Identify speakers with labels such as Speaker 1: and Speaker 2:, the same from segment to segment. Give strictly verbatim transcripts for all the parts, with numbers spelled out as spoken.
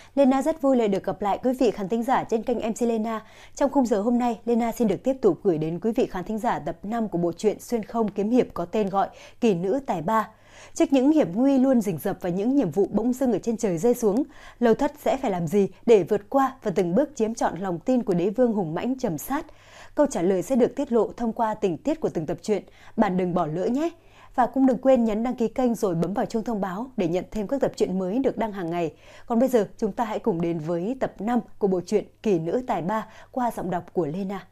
Speaker 1: Lena rất vui lại được gặp lại quý vị khán thính giả trên kênh em xê Lena. Trong khung giờ hôm nay, Lena xin được tiếp tục gửi đến quý vị khán thính giả tập năm của bộ truyện xuyên không kiếm hiệp có tên gọi Kỳ nữ tài ba. Trước những hiểm nguy luôn rình rập và những nhiệm vụ bỗng dưng ở trên trời rơi xuống, Lâu Thất sẽ phải làm gì để vượt qua và từng bước chiếm trọn lòng tin của đế vương hùng mãnh Trầm Sát? Câu trả lời sẽ được tiết lộ thông qua tình tiết của từng tập truyện. Bạn đừng bỏ lỡ nhé! Và cũng đừng quên nhấn đăng ký kênh rồi bấm vào chuông thông báo để nhận thêm các tập truyện mới được đăng hàng ngày. Còn bây giờ chúng ta hãy cùng đến với tập năm của bộ truyện Kỳ nữ tài ba qua giọng đọc của Lena.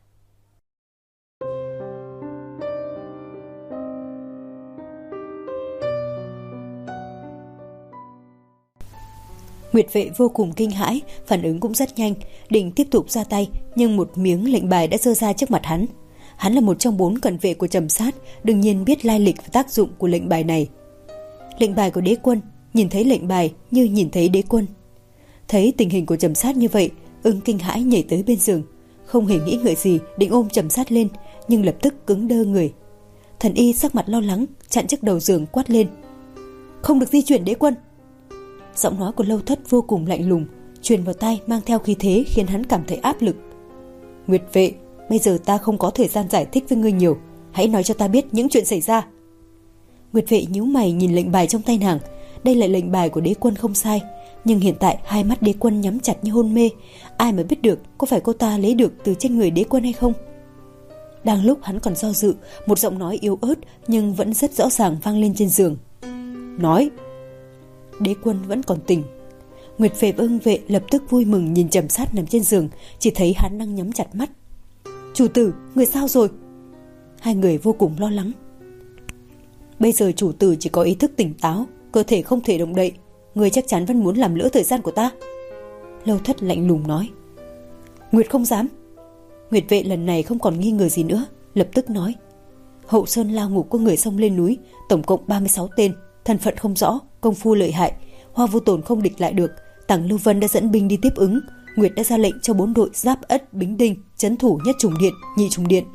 Speaker 1: Nguyệt Vệ vô cùng kinh hãi, phản ứng cũng rất nhanh, định tiếp tục ra tay, nhưng một miếng lệnh bài đã giơ ra trước mặt hắn. Hắn là một trong bốn cận vệ của Trầm Sát, đương nhiên biết lai lịch và tác dụng của lệnh bài này. Lệnh bài của đế quân, nhìn thấy lệnh bài như nhìn thấy đế quân. Thấy tình hình của Trầm Sát như vậy, Ưng kinh hãi nhảy tới bên giường, không hề nghĩ ngợi gì định ôm Trầm Sát lên, nhưng lập tức cứng đơ người. Thần y sắc mặt lo lắng, chặn trước đầu giường quát lên: "Không được di chuyển đế quân!" Giọng nói của Lâu Thất vô cùng lạnh lùng, truyền vào tai mang theo khí thế khiến hắn cảm thấy áp lực. "Nguyệt Vệ, bây giờ ta không có thời gian giải thích với ngươi nhiều, hãy nói cho ta biết những chuyện xảy ra." Nguyệt Vệ nhíu mày nhìn lệnh bài trong tay nàng. Đây là lệnh bài của đế quân không sai, nhưng hiện tại hai mắt đế quân nhắm chặt như hôn mê, ai mà biết được có phải cô ta lấy được từ trên người đế quân hay không. Đang lúc hắn còn do dự, một giọng nói yếu ớt nhưng vẫn rất rõ ràng vang lên trên giường. "Nói." Đế quân vẫn còn tỉnh. Nguyệt Vệ và Ưng Vệ lập tức vui mừng nhìn Trầm Sát nằm trên giường, chỉ thấy hắn đang nhắm chặt mắt. "Chủ tử, người sao rồi?" Hai người vô cùng lo lắng. "Bây giờ chủ tử chỉ có ý thức tỉnh táo, cơ thể không thể động đậy. Người chắc chắn vẫn muốn làm lỡ thời gian của ta." Lâu Thất lạnh lùng nói. "Nguyệt không dám." Nguyệt Vệ lần này không còn nghi ngờ gì nữa, lập tức nói: "Hậu Sơn Lao Ngục có người xông lên núi, tổng cộng ba mươi sáu tên, thân phận không rõ, công phu lợi hại, Hoa Vô Tồn không địch lại được. Tằng Lưu Vân đã dẫn binh đi tiếp ứng. Nguyệt đã ra lệnh cho bốn đội Giáp Ất, Bính Đinh trấn thủ Nhất Trùng Điện, Nhị Trùng Điện."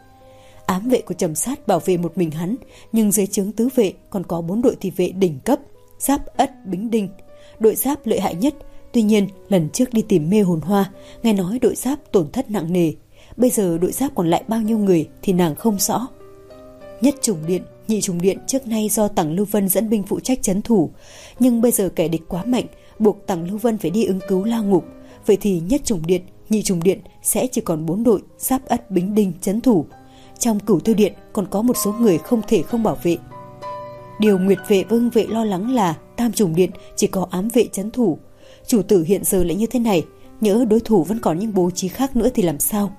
Speaker 1: Ám vệ của Trầm Sát bảo vệ một mình hắn, nhưng dưới trướng tứ vệ còn có bốn đội thị vệ đỉnh cấp, Giáp Ất, Bính Đinh. Đội Giáp lợi hại nhất, tuy nhiên lần trước đi tìm Mê Hồn Hoa, nghe nói đội Giáp tổn thất nặng nề. Bây giờ đội Giáp còn lại bao nhiêu người thì nàng không rõ. Nhất Trùng Điện, Nhị Trùng Điện trước nay do Tằng Lưu Vân dẫn binh phụ trách trấn thủ, nhưng bây giờ kẻ địch quá mạnh, buộc Tằng Lưu Vân phải đi ứng cứu Lao Ngục. Vậy thì Nhất Trùng Điện, Nhị Trùng Điện sẽ chỉ còn bốn đội Giáp Ất, Bính Đinh trấn thủ. Trong Cửu Tiêu Điện còn có một số người không thể không bảo vệ. Điều Nguyệt Vệ và Ưng Vệ lo lắng là Tam Trùng Điện chỉ có ám vệ trấn thủ. Chủ tử hiện giờ lại như thế này, nhỡ đối thủ vẫn còn những bố trí khác nữa thì làm sao?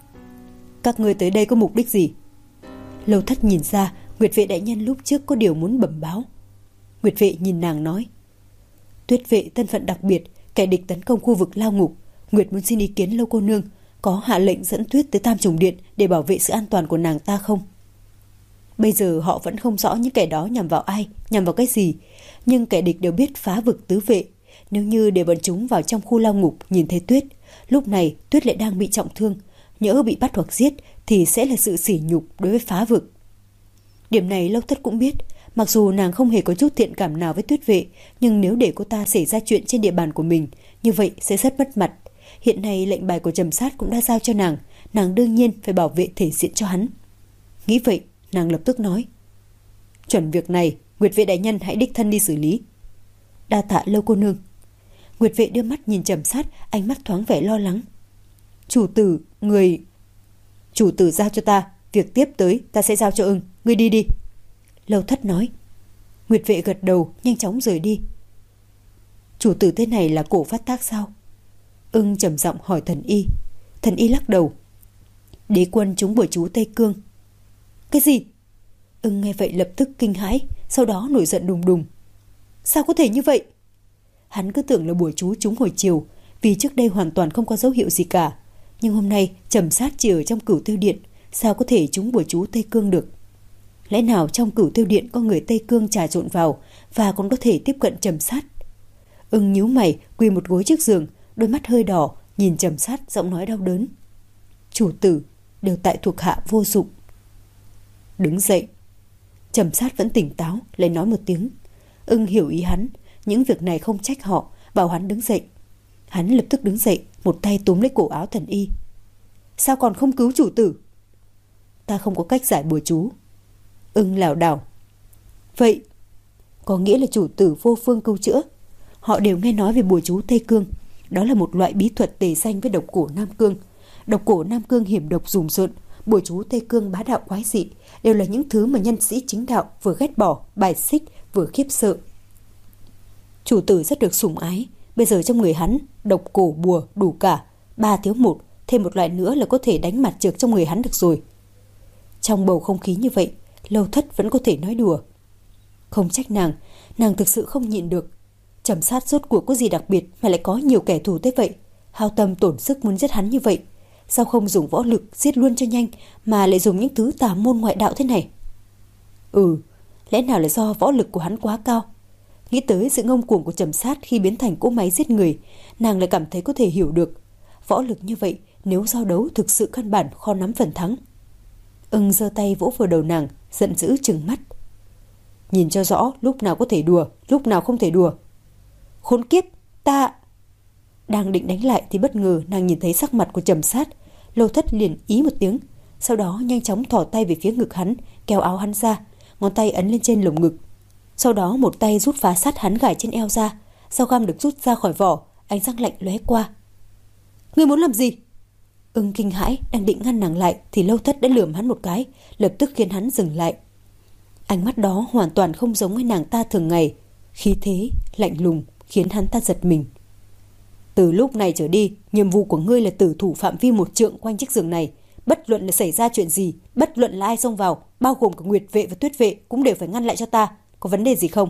Speaker 1: "Các ngươi tới đây có mục đích gì?" Lâu Thất nhìn ra Nguyệt Vệ đại nhân lúc trước có điều muốn bẩm báo. Nguyệt Vệ nhìn nàng nói: "Tuyết Vệ thân phận đặc biệt, kẻ địch tấn công khu vực Lao Ngục, Nguyệt muốn xin ý kiến Lâu cô nương, có hạ lệnh dẫn Tuyết tới Tam Trùng Điện để bảo vệ sự an toàn của nàng ta không?" Bây giờ họ vẫn không rõ những kẻ đó nhằm vào ai, nhằm vào cái gì, nhưng kẻ địch đều biết phá vực tứ vệ. Nếu như để bọn chúng vào trong khu Lao Ngục nhìn thấy Tuyết, lúc này Tuyết lại đang bị trọng thương, nhỡ bị bắt hoặc giết thì sẽ là sự sỉ nhục đối với phá vực. Điểm này Lâu Thất cũng biết, mặc dù nàng không hề có chút thiện cảm nào với Tuyết Vệ, nhưng nếu để cô ta xảy ra chuyện trên địa bàn của mình, như vậy sẽ rất mất mặt. Hiện nay lệnh bài của Trầm Sát cũng đã giao cho nàng, nàng đương nhiên phải bảo vệ thể diện cho hắn. Nghĩ vậy, nàng lập tức nói: "Chuẩn việc này, Nguyệt Vệ đại nhân hãy đích thân đi xử lý." "Đa tạ Lâu cô nương." Nguyệt Vệ đưa mắt nhìn Trầm Sát, ánh mắt thoáng vẻ lo lắng. "Chủ tử, người..." "Chủ tử giao cho ta, việc tiếp tới ta sẽ giao cho Ưng, ngươi đi đi." Lâu Thất nói. Nguyệt Vệ gật đầu, nhanh chóng rời đi. "Chủ tử thế này là cổ phát tác sao?" Ưng trầm giọng hỏi thần y. Thần y lắc đầu. "Đế quân trúng bùa chú Tây Cương." "Cái gì?" Ưng nghe vậy lập tức kinh hãi, sau đó nổi giận đùng đùng. "Sao có thể như vậy?" Hắn cứ tưởng là bùa chú trúng hồi chiều, vì trước đây hoàn toàn không có dấu hiệu gì cả. Nhưng hôm nay Trầm Sát chỉ ở trong Cửu Tiêu Điện, sao có thể trúng bùa chú Tây Cương được? Lẽ nào trong Cửu Tiêu Điện có người Tây Cương trà trộn vào và còn có thể tiếp cận Trầm Sát? Ưng nhíu mày, quỳ một gối trước giường, đôi mắt hơi đỏ, nhìn Trầm Sát, giọng nói đau đớn. "Chủ tử, đều tại thuộc hạ vô dụng." "Đứng dậy." Trầm Sát vẫn tỉnh táo, lại nói một tiếng. Ưng hiểu ý hắn, những việc này không trách họ, bảo hắn đứng dậy. Hắn lập tức đứng dậy, một tay túm lấy cổ áo Thần Y. Sao còn không cứu chủ tử? Ta không có cách giải bùa chú. Ưng lảo đảo. Vậy có nghĩa là chủ tử vô phương cứu chữa. Họ đều nghe nói về bùa chú Tây Cương. Đó là một loại bí thuật tề danh với độc cổ Nam Cương. Độc cổ Nam Cương hiểm độc rùng rợn, bùa chú Tây Cương bá đạo quái dị, đều là những thứ mà nhân sĩ chính đạo vừa ghét bỏ, bài xích, vừa khiếp sợ. Chủ tử rất được sủng ái, bây giờ trong người hắn độc cổ bùa đủ cả, ba thiếu một, thêm một loại nữa là có thể đánh mặt trược trong người hắn được rồi. Trong bầu không khí như vậy, Lâu Thất vẫn có thể nói đùa. Không trách nàng, nàng thực sự không nhịn được. Trầm Sát rốt cuộc có gì đặc biệt mà lại có nhiều kẻ thù tới vậy, hao tâm tổn sức muốn giết hắn như vậy. Sao không dùng võ lực giết luôn cho nhanh, mà lại dùng những thứ tà môn ngoại đạo thế này? Ừ, lẽ nào là do võ lực của hắn quá cao? Nghĩ tới sự ngông cuồng của Trầm Sát khi biến thành cỗ máy giết người, nàng lại cảm thấy có thể hiểu được. Võ lực như vậy, nếu giao đấu thực sự căn bản khó nắm phần thắng. Ưng giơ tay vỗ vào đầu nàng, giận dữ trừng mắt. Nhìn cho rõ, lúc nào có thể đùa, lúc nào không thể đùa. Khốn kiếp, ta... Đang định đánh lại thì bất ngờ nàng nhìn thấy sắc mặt của Trầm Sát. Lâu Thất liền ý một tiếng, sau đó nhanh chóng thò tay về phía ngực hắn, kéo áo hắn ra, ngón tay ấn lên trên lồng ngực. Sau đó một tay rút phá sát hắn gài trên eo ra, dao găm được rút ra khỏi vỏ, ánh răng lạnh lóe qua. Ngươi muốn làm gì? Ưng kinh hãi, đang định ngăn nàng lại thì Lâu Thất đã lườm hắn một cái, lập tức khiến hắn dừng lại. Ánh mắt đó hoàn toàn không giống với nàng ta thường ngày, khí thế lạnh lùng khiến hắn ta giật mình. Từ lúc này trở đi, nhiệm vụ của ngươi là tử thủ phạm vi một trượng quanh chiếc giường này. Bất luận là xảy ra chuyện gì, bất luận là ai xông vào, bao gồm cả Nguyệt vệ và Tuyết vệ, cũng đều phải ngăn lại cho ta. Có vấn đề gì không?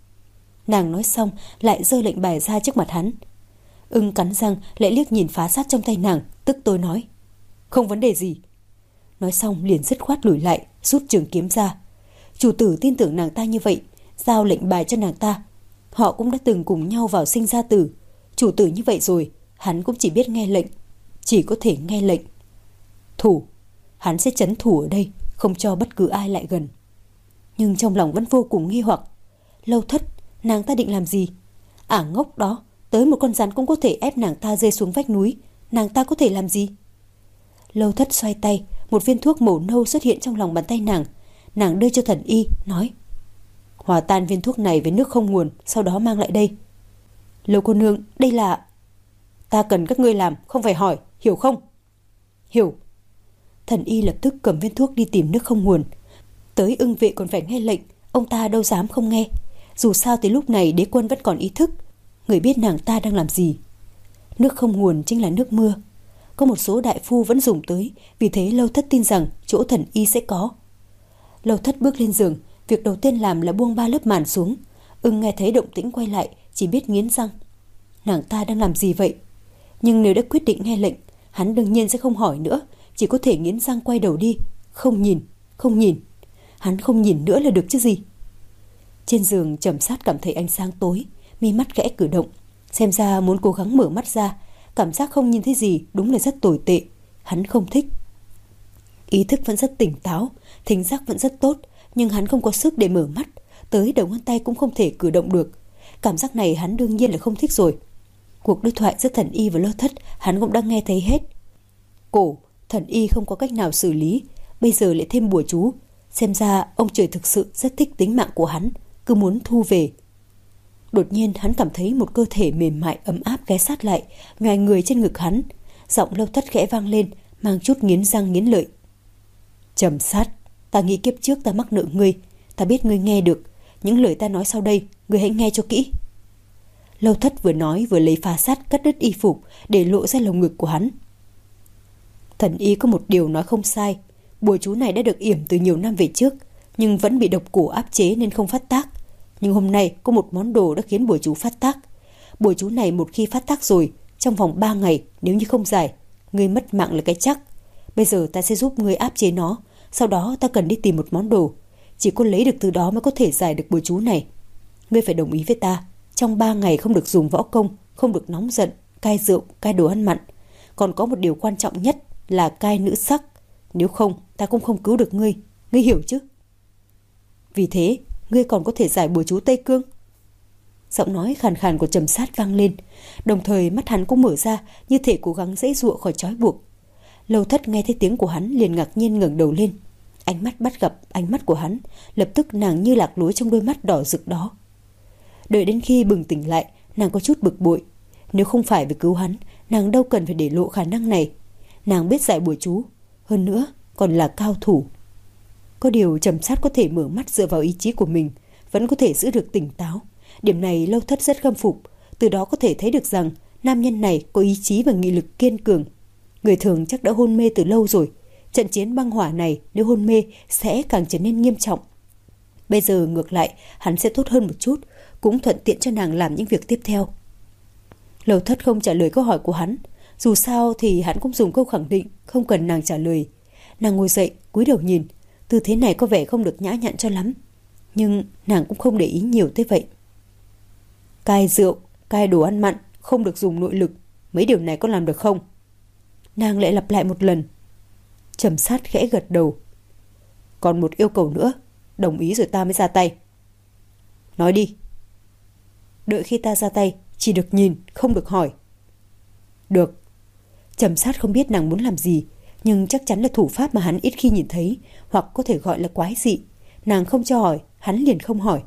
Speaker 1: Nàng nói xong lại giơ lệnh bài ra trước mặt hắn. Ưng cắn răng lại liếc nhìn phá sát trong tay nàng, tức tối nói. Không vấn đề gì. Nói xong liền dứt khoát lùi lại, rút trường kiếm ra. Chủ tử tin tưởng nàng ta như vậy, giao lệnh bài cho nàng ta. Họ cũng đã từng cùng nhau vào sinh ra tử. Chủ tử như vậy rồi, hắn cũng chỉ biết nghe lệnh, chỉ có thể nghe lệnh. Thủ, hắn sẽ trấn thủ ở đây, không cho bất cứ ai lại gần. Nhưng trong lòng vẫn vô cùng nghi hoặc. Lâu Thất, nàng ta định làm gì? Ả ngốc đó, tới một con rắn cũng có thể ép nàng ta rơi xuống vách núi, nàng ta có thể làm gì? Lâu Thất xoay tay, một viên thuốc màu nâu xuất hiện trong lòng bàn tay nàng. Nàng đưa cho Thần Y, nói: hòa tan viên thuốc này với nước không nguồn, sau đó mang lại đây. Lâu cô nương, đây là... Ta cần các ngươi làm, không phải hỏi, hiểu không? Hiểu. Thần Y lập tức cầm viên thuốc đi tìm nước không nguồn. Tới Ưng vệ còn phải nghe lệnh, ông ta đâu dám không nghe. Dù sao tới lúc này đế quân vẫn còn ý thức, người biết nàng ta đang làm gì. Nước không nguồn chính là nước mưa. Có một số đại phu vẫn dùng tới, vì thế Lâu Thất tin rằng chỗ Thần Y sẽ có. Lâu Thất bước lên giường, việc đầu tiên làm là buông ba lớp màn xuống. Ưng nghe thấy động tĩnh quay lại, chỉ biết nghiến răng. Nàng ta đang làm gì vậy? Nhưng nếu đã quyết định nghe lệnh, hắn đương nhiên sẽ không hỏi nữa, chỉ có thể nghiến răng quay đầu đi. Không nhìn, không nhìn. Hắn không nhìn nữa là được chứ gì. Trên giường Trầm Sát cảm thấy ánh sáng tối, mi mắt khẽ cử động, xem ra muốn cố gắng mở mắt ra. Cảm giác không nhìn thấy gì đúng là rất tồi tệ. Hắn không thích. Ý thức vẫn rất tỉnh táo, thính giác vẫn rất tốt, nhưng hắn không có sức để mở mắt, tới đầu ngón tay cũng không thể cử động được. Cảm giác này hắn đương nhiên là không thích rồi. Cuộc đối thoại giữa Thần Y và Lâu Thất hắn cũng đã nghe thấy hết. Cổ, Thần Y không có cách nào xử lý, bây giờ lại thêm bùa chú. Xem ra ông trời thực sự rất thích tính mạng của hắn, cứ muốn thu về. Đột nhiên hắn cảm thấy một cơ thể mềm mại ấm áp ghé sát lại, nhoài người trên ngực hắn. Giọng Lâu Thất khẽ vang lên, mang chút nghiến răng nghiến lợi. Trầm Sát, ta nghĩ kiếp trước ta mắc nợ ngươi, ta biết ngươi nghe được. Những lời ta nói sau đây, ngươi hãy nghe cho kỹ. Lâu Thất vừa nói vừa lấy phá sát cắt đứt y phục để lộ ra lồng ngực của hắn. Thần Y có một điều nói không sai, bùa chú này đã được yểm từ nhiều năm về trước, nhưng vẫn bị độc cổ áp chế nên không phát tác. Nhưng hôm nay có một món đồ đã khiến bùa chú phát tác. Bùa chú này một khi phát tác rồi, trong vòng ba ngày nếu như không giải, ngươi mất mạng là cái chắc. Bây giờ ta sẽ giúp ngươi áp chế nó, sau đó ta cần đi tìm một món đồ. Chỉ có lấy được từ đó mới có thể giải được bùa chú này. Ngươi phải đồng ý với ta, trong ba ngày không được dùng võ công, không được nóng giận, cai rượu, cai đồ ăn mặn. Còn có một điều quan trọng nhất là cai nữ sắc. Nếu không, ta cũng không cứu được ngươi. Ngươi hiểu chứ? Vì thế, ngươi còn có thể giải bùa chú Tây Cương. Giọng nói khàn khàn của Trầm Sát vang lên, đồng thời mắt hắn cũng mở ra như thể cố gắng giãy giụa khỏi trói buộc. Lâu Thất nghe thấy tiếng của hắn liền ngạc nhiên ngẩng đầu lên. Ánh mắt bắt gặp ánh mắt của hắn, lập tức nàng như lạc lối trong đôi mắt đỏ rực đó. Đợi đến khi bừng tỉnh lại, nàng có chút bực bội. Nếu không phải vì cứu hắn, nàng đâu cần phải để lộ khả năng này. Nàng biết giải bùa chú, hơn nữa còn là cao thủ. Có điều Trầm Sát có thể mở mắt dựa vào ý chí của mình, vẫn có thể giữ được tỉnh táo. Điểm này Lâu Thất rất khâm phục, từ đó có thể thấy được rằng nam nhân này có ý chí và nghị lực kiên cường. Người thường chắc đã hôn mê từ lâu rồi. Trận chiến băng hỏa này nếu hôn mê sẽ càng trở nên nghiêm trọng. Bây giờ ngược lại hắn sẽ tốt hơn một chút, cũng thuận tiện cho nàng làm những việc tiếp theo. Lâu Thất không trả lời câu hỏi của hắn, dù sao thì hắn cũng dùng câu khẳng định không cần nàng trả lời. Nàng ngồi dậy cúi đầu nhìn, tư thế này có vẻ không được nhã nhặn cho lắm, nhưng nàng cũng không để ý nhiều tới vậy. Cai rượu, cai đồ ăn mặn, không được dùng nội lực, mấy điều này có làm được không? Nàng lại lặp lại một lần. Trầm Sát khẽ gật đầu. Còn một yêu cầu nữa, đồng ý rồi ta mới ra tay. Nói đi. Đợi khi ta ra tay, chỉ được nhìn, không được hỏi. Được. Trầm Sát không biết nàng muốn làm gì, nhưng chắc chắn là thủ pháp mà hắn ít khi nhìn thấy, hoặc có thể gọi là quái dị. Nàng không cho hỏi, hắn liền không hỏi.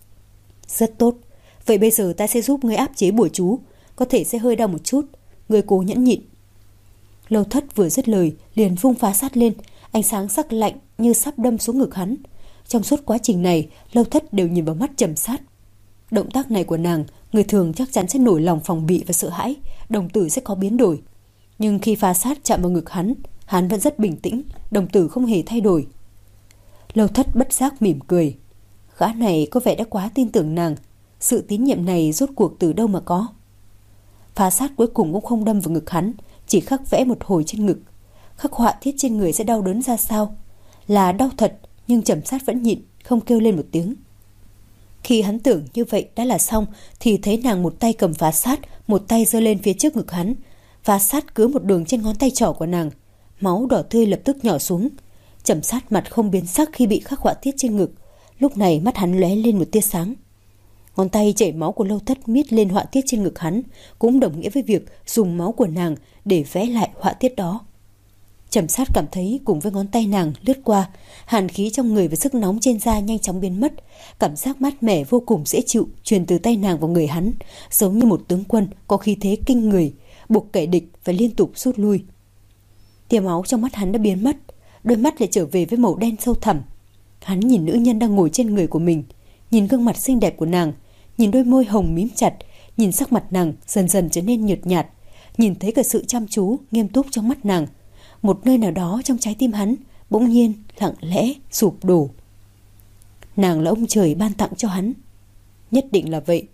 Speaker 1: Rất tốt. Vậy bây giờ ta sẽ giúp ngươi áp chế bùa chú, có thể sẽ hơi đau một chút, ngươi cố nhẫn nhịn. Lâu Thất vừa dứt lời liền vung phá sát lên, ánh sáng sắc lạnh như sắp đâm xuống ngực hắn. Trong suốt quá trình này, Lâu Thất đều nhìn vào mắt Trầm Sát. Động tác này của nàng, người thường chắc chắn sẽ nổi lòng phòng bị và sợ hãi, đồng tử sẽ có biến đổi. Nhưng khi phá sát chạm vào ngực hắn, hắn vẫn rất bình tĩnh, đồng tử không hề thay đổi. Lâu Thất bất giác mỉm cười. Gã này có vẻ đã quá tin tưởng nàng, sự tín nhiệm này rốt cuộc từ đâu mà có. Phá sát cuối cùng cũng không đâm vào ngực hắn, chỉ khắc vẽ một hồi trên ngực. Khắc họa thiết trên người sẽ đau đớn ra sao? Là đau thật, nhưng Trầm Sát vẫn nhịn, không kêu lên một tiếng. Khi hắn tưởng như vậy đã là xong, thì thấy nàng một tay cầm phá sát, một tay giơ lên phía trước ngực hắn. Phá sát cứ một đường trên ngón tay trỏ của nàng, máu đỏ tươi lập tức nhỏ xuống. Trầm Sát mặt không biến sắc khi bị khắc họa tiết trên ngực, lúc này mắt hắn lóe lên một tia sáng. Ngón tay chảy máu của Lâu Thất miết lên họa tiết trên ngực hắn, cũng đồng nghĩa với việc dùng máu của nàng để vẽ lại họa tiết đó. Trầm Sát cảm thấy cùng với ngón tay nàng lướt qua, hàn khí trong người và sức nóng trên da nhanh chóng biến mất. Cảm giác mát mẻ vô cùng dễ chịu truyền từ tay nàng vào người hắn, giống như một tướng quân có khí thế kinh người, buộc kẻ địch phải liên tục rút lui. Tia máu trong mắt hắn đã biến mất, đôi mắt lại trở về với màu đen sâu thẳm. Hắn nhìn nữ nhân đang ngồi trên người của mình, nhìn gương mặt xinh đẹp của nàng, nhìn đôi môi hồng mím chặt, nhìn sắc mặt nàng dần dần trở nên nhợt nhạt, nhìn thấy cả sự chăm chú, nghiêm túc trong mắt nàng. Một nơi nào đó trong trái tim hắn bỗng nhiên lặng lẽ sụp đổ. Nàng là ông trời ban tặng cho hắn, nhất định là vậy.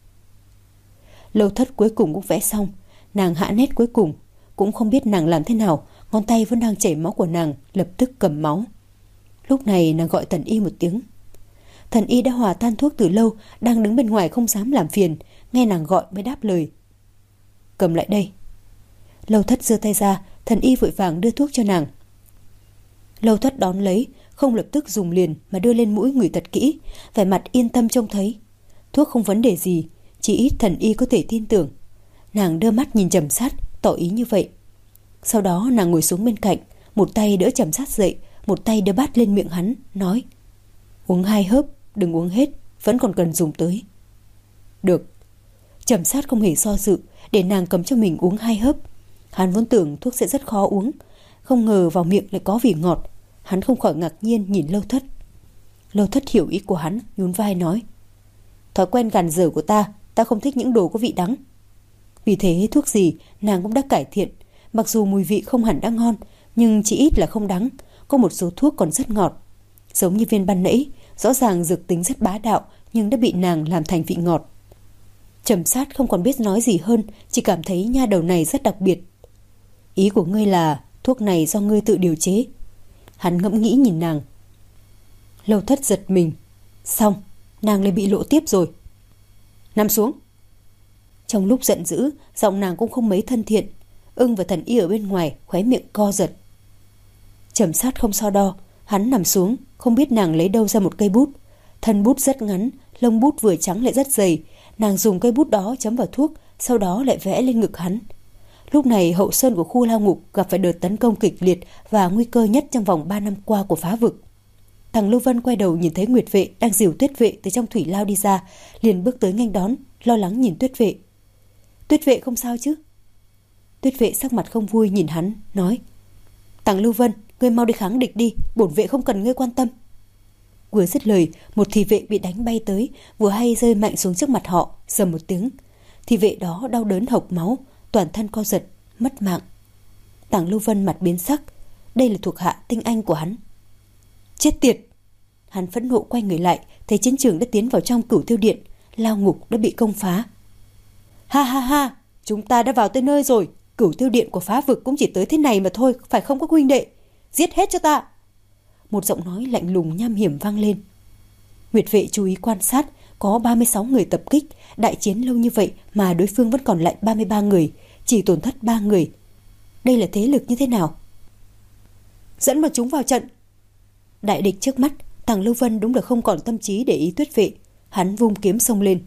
Speaker 1: Lâu Thất cuối cùng cũng vẽ xong, nàng hạ nét cuối cùng, cũng không biết nàng làm thế nào, ngón tay vẫn đang chảy máu của nàng lập tức cầm máu. Lúc này nàng gọi Thần Y một tiếng. Thần Y đã hòa tan thuốc từ lâu, đang đứng bên ngoài không dám làm phiền, nghe nàng gọi mới đáp lời. Cầm lại đây. Lâu Thất giơ tay ra, Thần Y vội vàng đưa thuốc cho nàng. Lâu Thất đón lấy, không lập tức dùng liền mà đưa lên mũi ngửi thật kỹ, vẻ mặt yên tâm trông thấy. Thuốc không vấn đề gì, chỉ ít Thần Y có thể tin tưởng. Nàng đưa mắt nhìn Trầm Sát, tỏ ý như vậy. Sau đó nàng ngồi xuống bên cạnh, một tay đỡ Trầm Sát dậy, một tay đưa bát lên miệng hắn, nói: Uống hai hớp, đừng uống hết, vẫn còn cần dùng tới. Được. Trầm Sát không hề do dự, để nàng cầm cho mình uống hai hớp. Hắn vốn tưởng thuốc sẽ rất khó uống, không ngờ vào miệng lại có vị ngọt. Hắn không khỏi ngạc nhiên nhìn Lâu Thất. Lâu Thất hiểu ý của hắn, nhún vai nói: Thói quen gàn dở của ta, ta không thích những đồ có vị đắng. Vì thế thuốc gì nàng cũng đã cải thiện, mặc dù mùi vị không hẳn đã ngon, nhưng chỉ ít là không đắng. Có một số thuốc còn rất ngọt, giống như viên ban nãy, rõ ràng dược tính rất bá đạo nhưng đã bị nàng làm thành vị ngọt. Trầm Sát không còn biết nói gì hơn, chỉ cảm thấy nha đầu này rất đặc biệt. Ý của ngươi là thuốc này do ngươi tự điều chế? Hắn ngẫm nghĩ nhìn nàng. Lâu Thất giật mình. Xong, nàng lại bị lộ tiếp rồi. Nằm xuống. Trong lúc giận dữ, giọng nàng cũng không mấy thân thiện. Ưng và Thần Y ở bên ngoài khóe miệng co giật. Trầm Sát không so đo, hắn nằm xuống, không biết nàng lấy đâu ra một cây bút. Thân bút rất ngắn, lông bút vừa trắng lại rất dày, Nàng dùng cây bút đó chấm vào thuốc, sau đó lại vẽ lên ngực hắn. Lúc này hậu sơn của khu lao ngục gặp phải đợt tấn công kịch liệt và nguy cơ nhất trong vòng ba năm qua của phá vực. Thằng Lưu Vân quay đầu nhìn thấy Nguyệt Vệ đang dìu Tuyết Vệ từ trong thủy lao đi ra, liền bước tới nghênh đón, lo lắng nhìn Tuyết Vệ. Tuyết Vệ không sao chứ? Tuyết Vệ sắc mặt không vui nhìn hắn, nói: Thằng Lưu Vân, ngươi mau đi kháng địch đi, bổn vệ không cần ngươi quan tâm. Vừa dứt lời, một thị vệ bị đánh bay tới, vừa hay rơi mạnh xuống trước mặt họ, rầm một tiếng. Thị vệ đó đau đớn hộc máu, toàn thân co giật, mất mạng. Tàng Lưu Vân mặt biến sắc, đây là thuộc hạ tinh anh của hắn. Chết tiệt! Hắn phẫn nộ quay người lại, thấy chiến trường đã tiến vào trong Cửu Tiêu Điện, lao ngục đã bị công phá. Ha ha ha, chúng ta đã vào tới nơi rồi, Cửu Tiêu Điện của phá vực cũng chỉ tới thế này mà thôi, phải không các huynh đệ? Giết hết cho ta! Một giọng nói lạnh lùng nham hiểm vang lên. Nguyệt Vệ chú ý quan sát, có ba mươi sáu người tập kích, đại chiến lâu như vậy mà đối phương vẫn còn lại ba mươi ba người, chỉ tổn thất ba người. Đây là thế lực như thế nào? Dẫn bọn chúng vào trận. Đại địch trước mắt, Tàng Lưu Vân đúng là không còn tâm trí để ý Tuyết Vệ, hắn vung kiếm xông lên.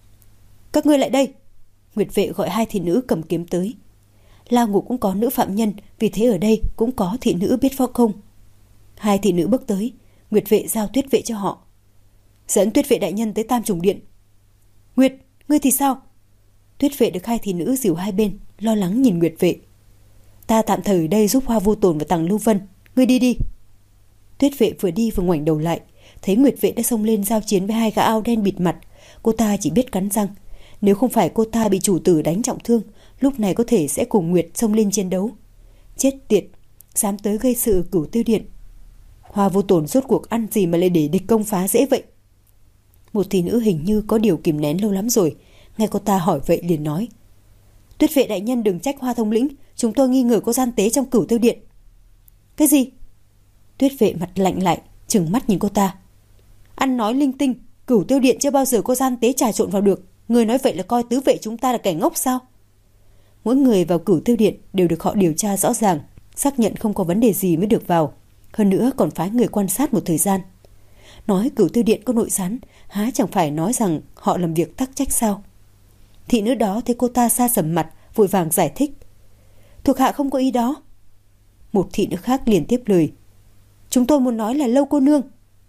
Speaker 1: Các ngươi lại đây! Nguyệt Vệ gọi hai thị nữ cầm kiếm tới. Lao ngục cũng có nữ phạm nhân, vì thế ở đây cũng có thị nữ biết võ công. Hai thị nữ bước tới, Nguyệt Vệ giao Tuyết Vệ cho họ. Dẫn Tuyết Vệ đại nhân tới Tam Trùng Điện. Nguyệt, ngươi thì sao? Tuyết Vệ được hai thị nữ dìu hai bên, lo lắng nhìn Nguyệt Vệ. Ta tạm thời ở đây giúp Hoa Vô Tồn và Tàng Lưu Vân, ngươi đi đi. Tuyết Vệ vừa đi vừa ngoảnh đầu lại, thấy Nguyệt Vệ đã xông lên giao chiến với hai gã áo đen bịt mặt. Cô ta chỉ biết cắn răng, nếu không phải cô ta bị chủ tử đánh trọng thương, lúc này có thể sẽ cùng Nguyệt xông lên chiến đấu. Chết tiệt, dám tới gây sự ở Cửu Tiêu Điện. Hoa Vô Tồn rốt cuộc ăn gì mà lại để địch công phá dễ vậy? Một thị nữ hình như có điều kìm nén lâu lắm rồi, nghe cô ta hỏi vậy liền nói: Tuyết Vệ đại nhân đừng trách Hoa thống lĩnh, chúng tôi nghi ngờ có gian tế trong Cửu Tiêu Điện. Cái gì? Tuyết Vệ mặt lạnh lại, trừng mắt nhìn cô ta. Ăn nói linh tinh, Cửu Tiêu Điện chưa bao giờ có gian tế trà trộn vào được, người nói vậy là coi tứ vệ chúng ta là kẻ ngốc sao? Mỗi người vào Cửu Tiêu Điện đều được họ điều tra rõ ràng, xác nhận không có vấn đề gì mới được vào. Hơn nữa còn phái người quan sát một thời gian. Nói Cửu Tiêu Điện có nội gián, há chẳng phải nói rằng họ làm việc tắc trách sao? Thị nữ đó thấy cô ta sa sầm mặt, vội vàng giải thích. Thuộc hạ không có ý đó. Một thị nữ khác liền tiếp lời. Chúng tôi muốn nói là Lâu cô nương.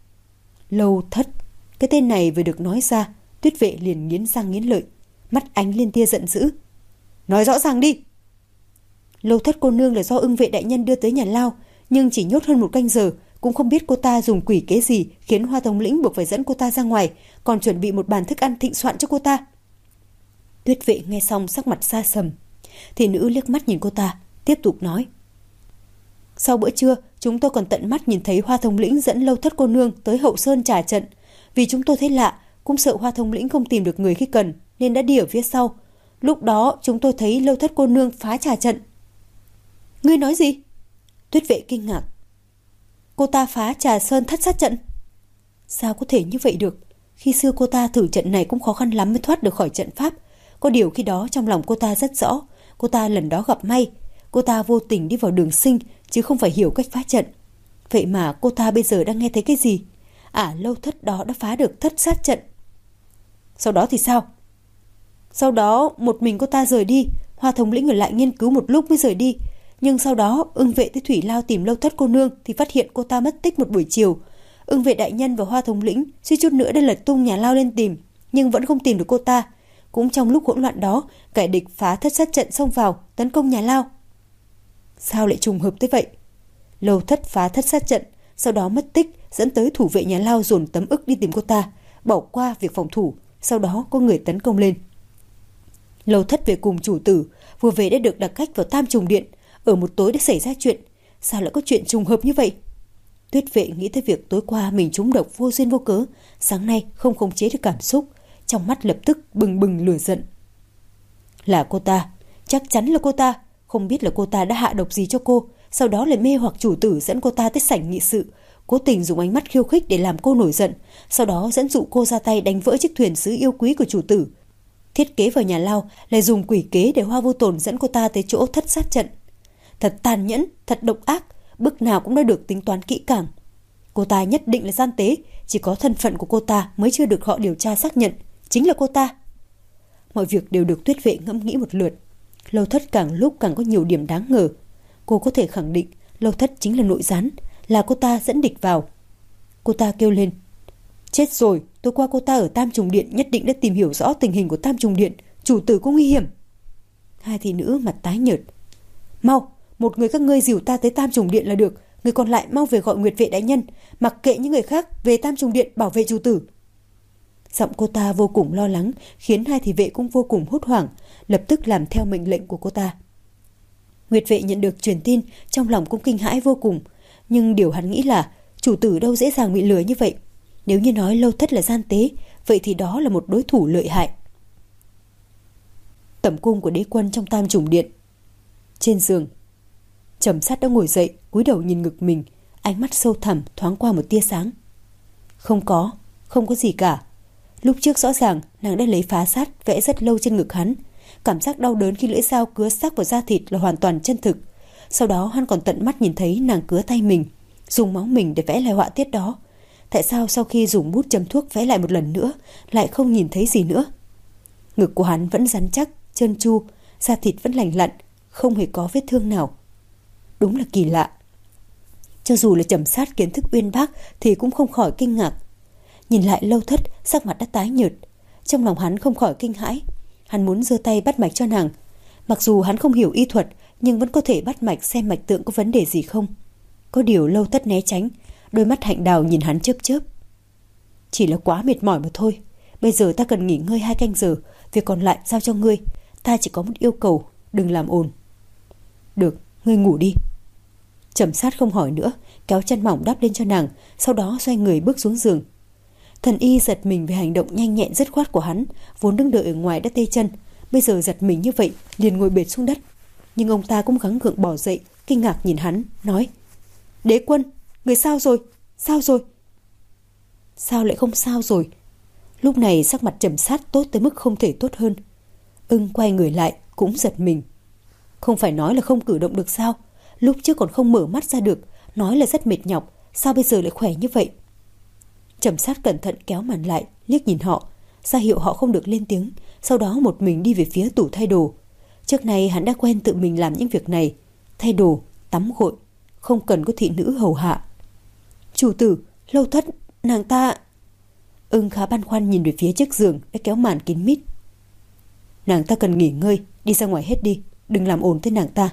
Speaker 1: Lâu Thất, cái tên này vừa được nói ra, Tuyết Vệ liền nghiến răng nghiến lợi, mắt ánh lên tia giận dữ. Nói rõ ràng đi. Lâu Thất cô nương là do Ưng Vệ đại nhân đưa tới nhà lao, nhưng chỉ nhốt hơn một canh giờ, cũng không biết cô ta dùng quỷ kế gì khiến Hoa thống lĩnh buộc phải dẫn cô ta ra ngoài, còn chuẩn bị một bàn thức ăn thịnh soạn cho cô ta. Tuyết Vệ nghe xong sắc mặt sa sầm. Thị nữ liếc mắt nhìn cô ta, tiếp tục nói. Sau bữa trưa, chúng tôi còn tận mắt nhìn thấy Hoa thống lĩnh dẫn Lâu Thất cô nương tới Hậu Sơn trả trận. Vì chúng tôi thấy lạ, cũng sợ Hoa thống lĩnh không tìm được người khi cần, nên đã đi ở phía sau. Lúc đó chúng tôi thấy Lâu Thất cô nương phá trả trận. Ngươi nói gì? Tuyết Vệ kinh ngạc. Cô ta phá Trà Sơn thất sát trận? Sao có thể như vậy được? Khi xưa cô ta thử trận này cũng khó khăn lắm mới thoát được khỏi trận pháp. Có điều khi đó trong lòng cô ta rất rõ, cô ta lần đó gặp may. Cô ta vô tình đi vào đường sinh, chứ không phải hiểu cách phá trận. Vậy mà cô ta bây giờ đang nghe thấy cái gì? À, Lâu Thất đó đã phá được thất sát trận. Sau đó thì sao? Sau đó một mình cô ta rời đi, Hoa thống lĩnh ở lại nghiên cứu một lúc mới rời đi. Nhưng sau đó Ưng Vệ tới thủy lao tìm Lâu Thất cô nương thì phát hiện cô ta mất tích một buổi chiều. Ưng Vệ đại nhân và Hoa thống lĩnh suýt chút nữa đã lật tung nhà lao lên tìm, nhưng vẫn không tìm được cô ta. Cũng trong lúc hỗn loạn đó, kẻ địch phá thất sát trận xông vào tấn công nhà lao. Sao lại trùng hợp tới vậy? Lâu Thất phá thất sát trận, sau đó mất tích, dẫn tới thủ vệ nhà lao dồn tấm ức đi tìm cô ta, bỏ qua việc phòng thủ. Sau đó có người tấn công lên. Lâu Thất về cùng chủ tử, vừa về đã được đặt cách vào Tam Trùng Điện. Ở một tối đã xảy ra chuyện. Sao lại có chuyện trùng hợp như vậy? Tuyết Vệ nghĩ tới việc tối qua mình trúng độc vô duyên vô cớ, sáng nay không khống chế được cảm xúc, trong mắt lập tức bừng bừng lửa giận. Là cô ta, chắc chắn là cô ta. Không biết là cô ta đã hạ độc gì cho cô, sau đó lại mê hoặc chủ tử dẫn cô ta tới sảnh nghị sự, cố tình dùng ánh mắt khiêu khích để làm cô nổi giận, sau đó dẫn dụ cô ra tay đánh vỡ chiếc thuyền sứ yêu quý của chủ tử. Thiết kế vào nhà lao lại dùng quỷ kế để Hoa Vô Tồn dẫn cô ta tới chỗ thất sát trận. Thật tàn nhẫn, thật độc ác, bước nào cũng đã được tính toán kỹ càng. Cô ta nhất định là gian tế, chỉ có thân phận của cô ta mới chưa được họ điều tra xác nhận, chính là cô ta. Mọi việc đều được Tuyết Vệ ngẫm nghĩ một lượt. Lâu Thất càng lúc càng có nhiều điểm đáng ngờ. Cô có thể khẳng định Lâu Thất chính là nội gián, là cô ta dẫn địch vào. Cô ta kêu lên: chết rồi, tối qua cô ta ở Tam Trùng Điện nhất định đã tìm hiểu rõ tình hình của Tam Trùng Điện, chủ tử có nguy hiểm. Hai thị nữ mặt tái nhợt: mau, một người các ngươi dìu ta tới Tam Trùng Điện là được, người còn lại mau về gọi Nguyệt Vệ đại nhân, mặc kệ những người khác, về Tam Trùng Điện bảo vệ chủ tử. Giọng cô ta vô cùng lo lắng, khiến hai thị vệ cũng vô cùng hốt hoảng, lập tức làm theo mệnh lệnh của cô ta. Nguyệt Vệ nhận được truyền tin, trong lòng cũng kinh hãi vô cùng, nhưng điều hắn nghĩ là chủ tử đâu dễ dàng bị lừa như vậy. Nếu như nói Lâu Thất là gian tế, vậy thì đó là một đối thủ lợi hại. Tẩm cung của đế quân trong Tam Trùng Điện. Trên giường, Trầm Sát đã ngồi dậy, cúi đầu nhìn ngực mình, ánh mắt sâu thẳm thoáng qua một tia sáng. Không có, không có gì cả. Lúc trước rõ ràng nàng đã lấy phá sát vẽ rất lâu trên ngực hắn. Cảm giác đau đớn khi lưỡi dao cứa sắc vào da thịt là hoàn toàn chân thực. Sau đó hắn còn tận mắt nhìn thấy nàng cứa tay mình, dùng máu mình để vẽ lại họa tiết đó. Tại sao sau khi dùng bút châm thuốc vẽ lại một lần nữa lại không nhìn thấy gì nữa? Ngực của hắn vẫn rắn chắc, trơn tru, da thịt vẫn lành lặn, không hề có vết thương nào. Đúng là kỳ lạ. Cho dù là Trầm Sát kiến thức uyên bác thì cũng không khỏi kinh ngạc. Nhìn lại Lâu Thất, sắc mặt đã tái nhợt. Trong lòng hắn không khỏi kinh hãi. Hắn muốn giơ tay bắt mạch cho nàng. Mặc dù hắn không hiểu y thuật, nhưng vẫn có thể bắt mạch xem mạch tượng có vấn đề gì không. Có điều Lâu Thất né tránh, đôi mắt hạnh đào nhìn hắn chớp chớp. Chỉ là quá mệt mỏi mà thôi. Bây giờ ta cần nghỉ ngơi hai canh giờ, việc còn lại giao cho ngươi. Ta chỉ có một yêu cầu, đừng làm ồn. Được, ngươi ngủ đi. Trầm Sát không hỏi nữa, kéo chăn mỏng đắp lên cho nàng, sau đó xoay người bước xuống giường. Thần y giật mình về hành động nhanh nhẹn dứt khoát của hắn, vốn đứng đợi ở ngoài đã tê chân, bây giờ giật mình như vậy, liền ngồi bệt xuống đất. Nhưng ông ta cũng gắng gượng bò dậy, kinh ngạc nhìn hắn, nói: Đế quân, người sao rồi? Sao rồi? Sao lại không sao rồi? Lúc này sắc mặt Trầm Sát tốt tới mức không thể tốt hơn. Ưng quay người lại, cũng giật mình. Không phải nói là không cử động được sao? Lúc trước còn không mở mắt ra được, nói là rất mệt nhọc, sao bây giờ lại khỏe như vậy? Trầm Sát cẩn thận kéo màn lại, liếc nhìn họ, ra hiệu họ không được lên tiếng, sau đó một mình đi về phía tủ thay đồ. Trước này hắn đã quen tự mình làm những việc này, thay đồ, tắm gội, không cần có thị nữ hầu hạ. Chủ tử, Lâu Thất, nàng ta... Ưng khá băn khoăn nhìn về phía chiếc giường đã kéo màn kín mít. Nàng ta cần nghỉ ngơi, đi ra ngoài hết đi, đừng làm ồn tới nàng ta.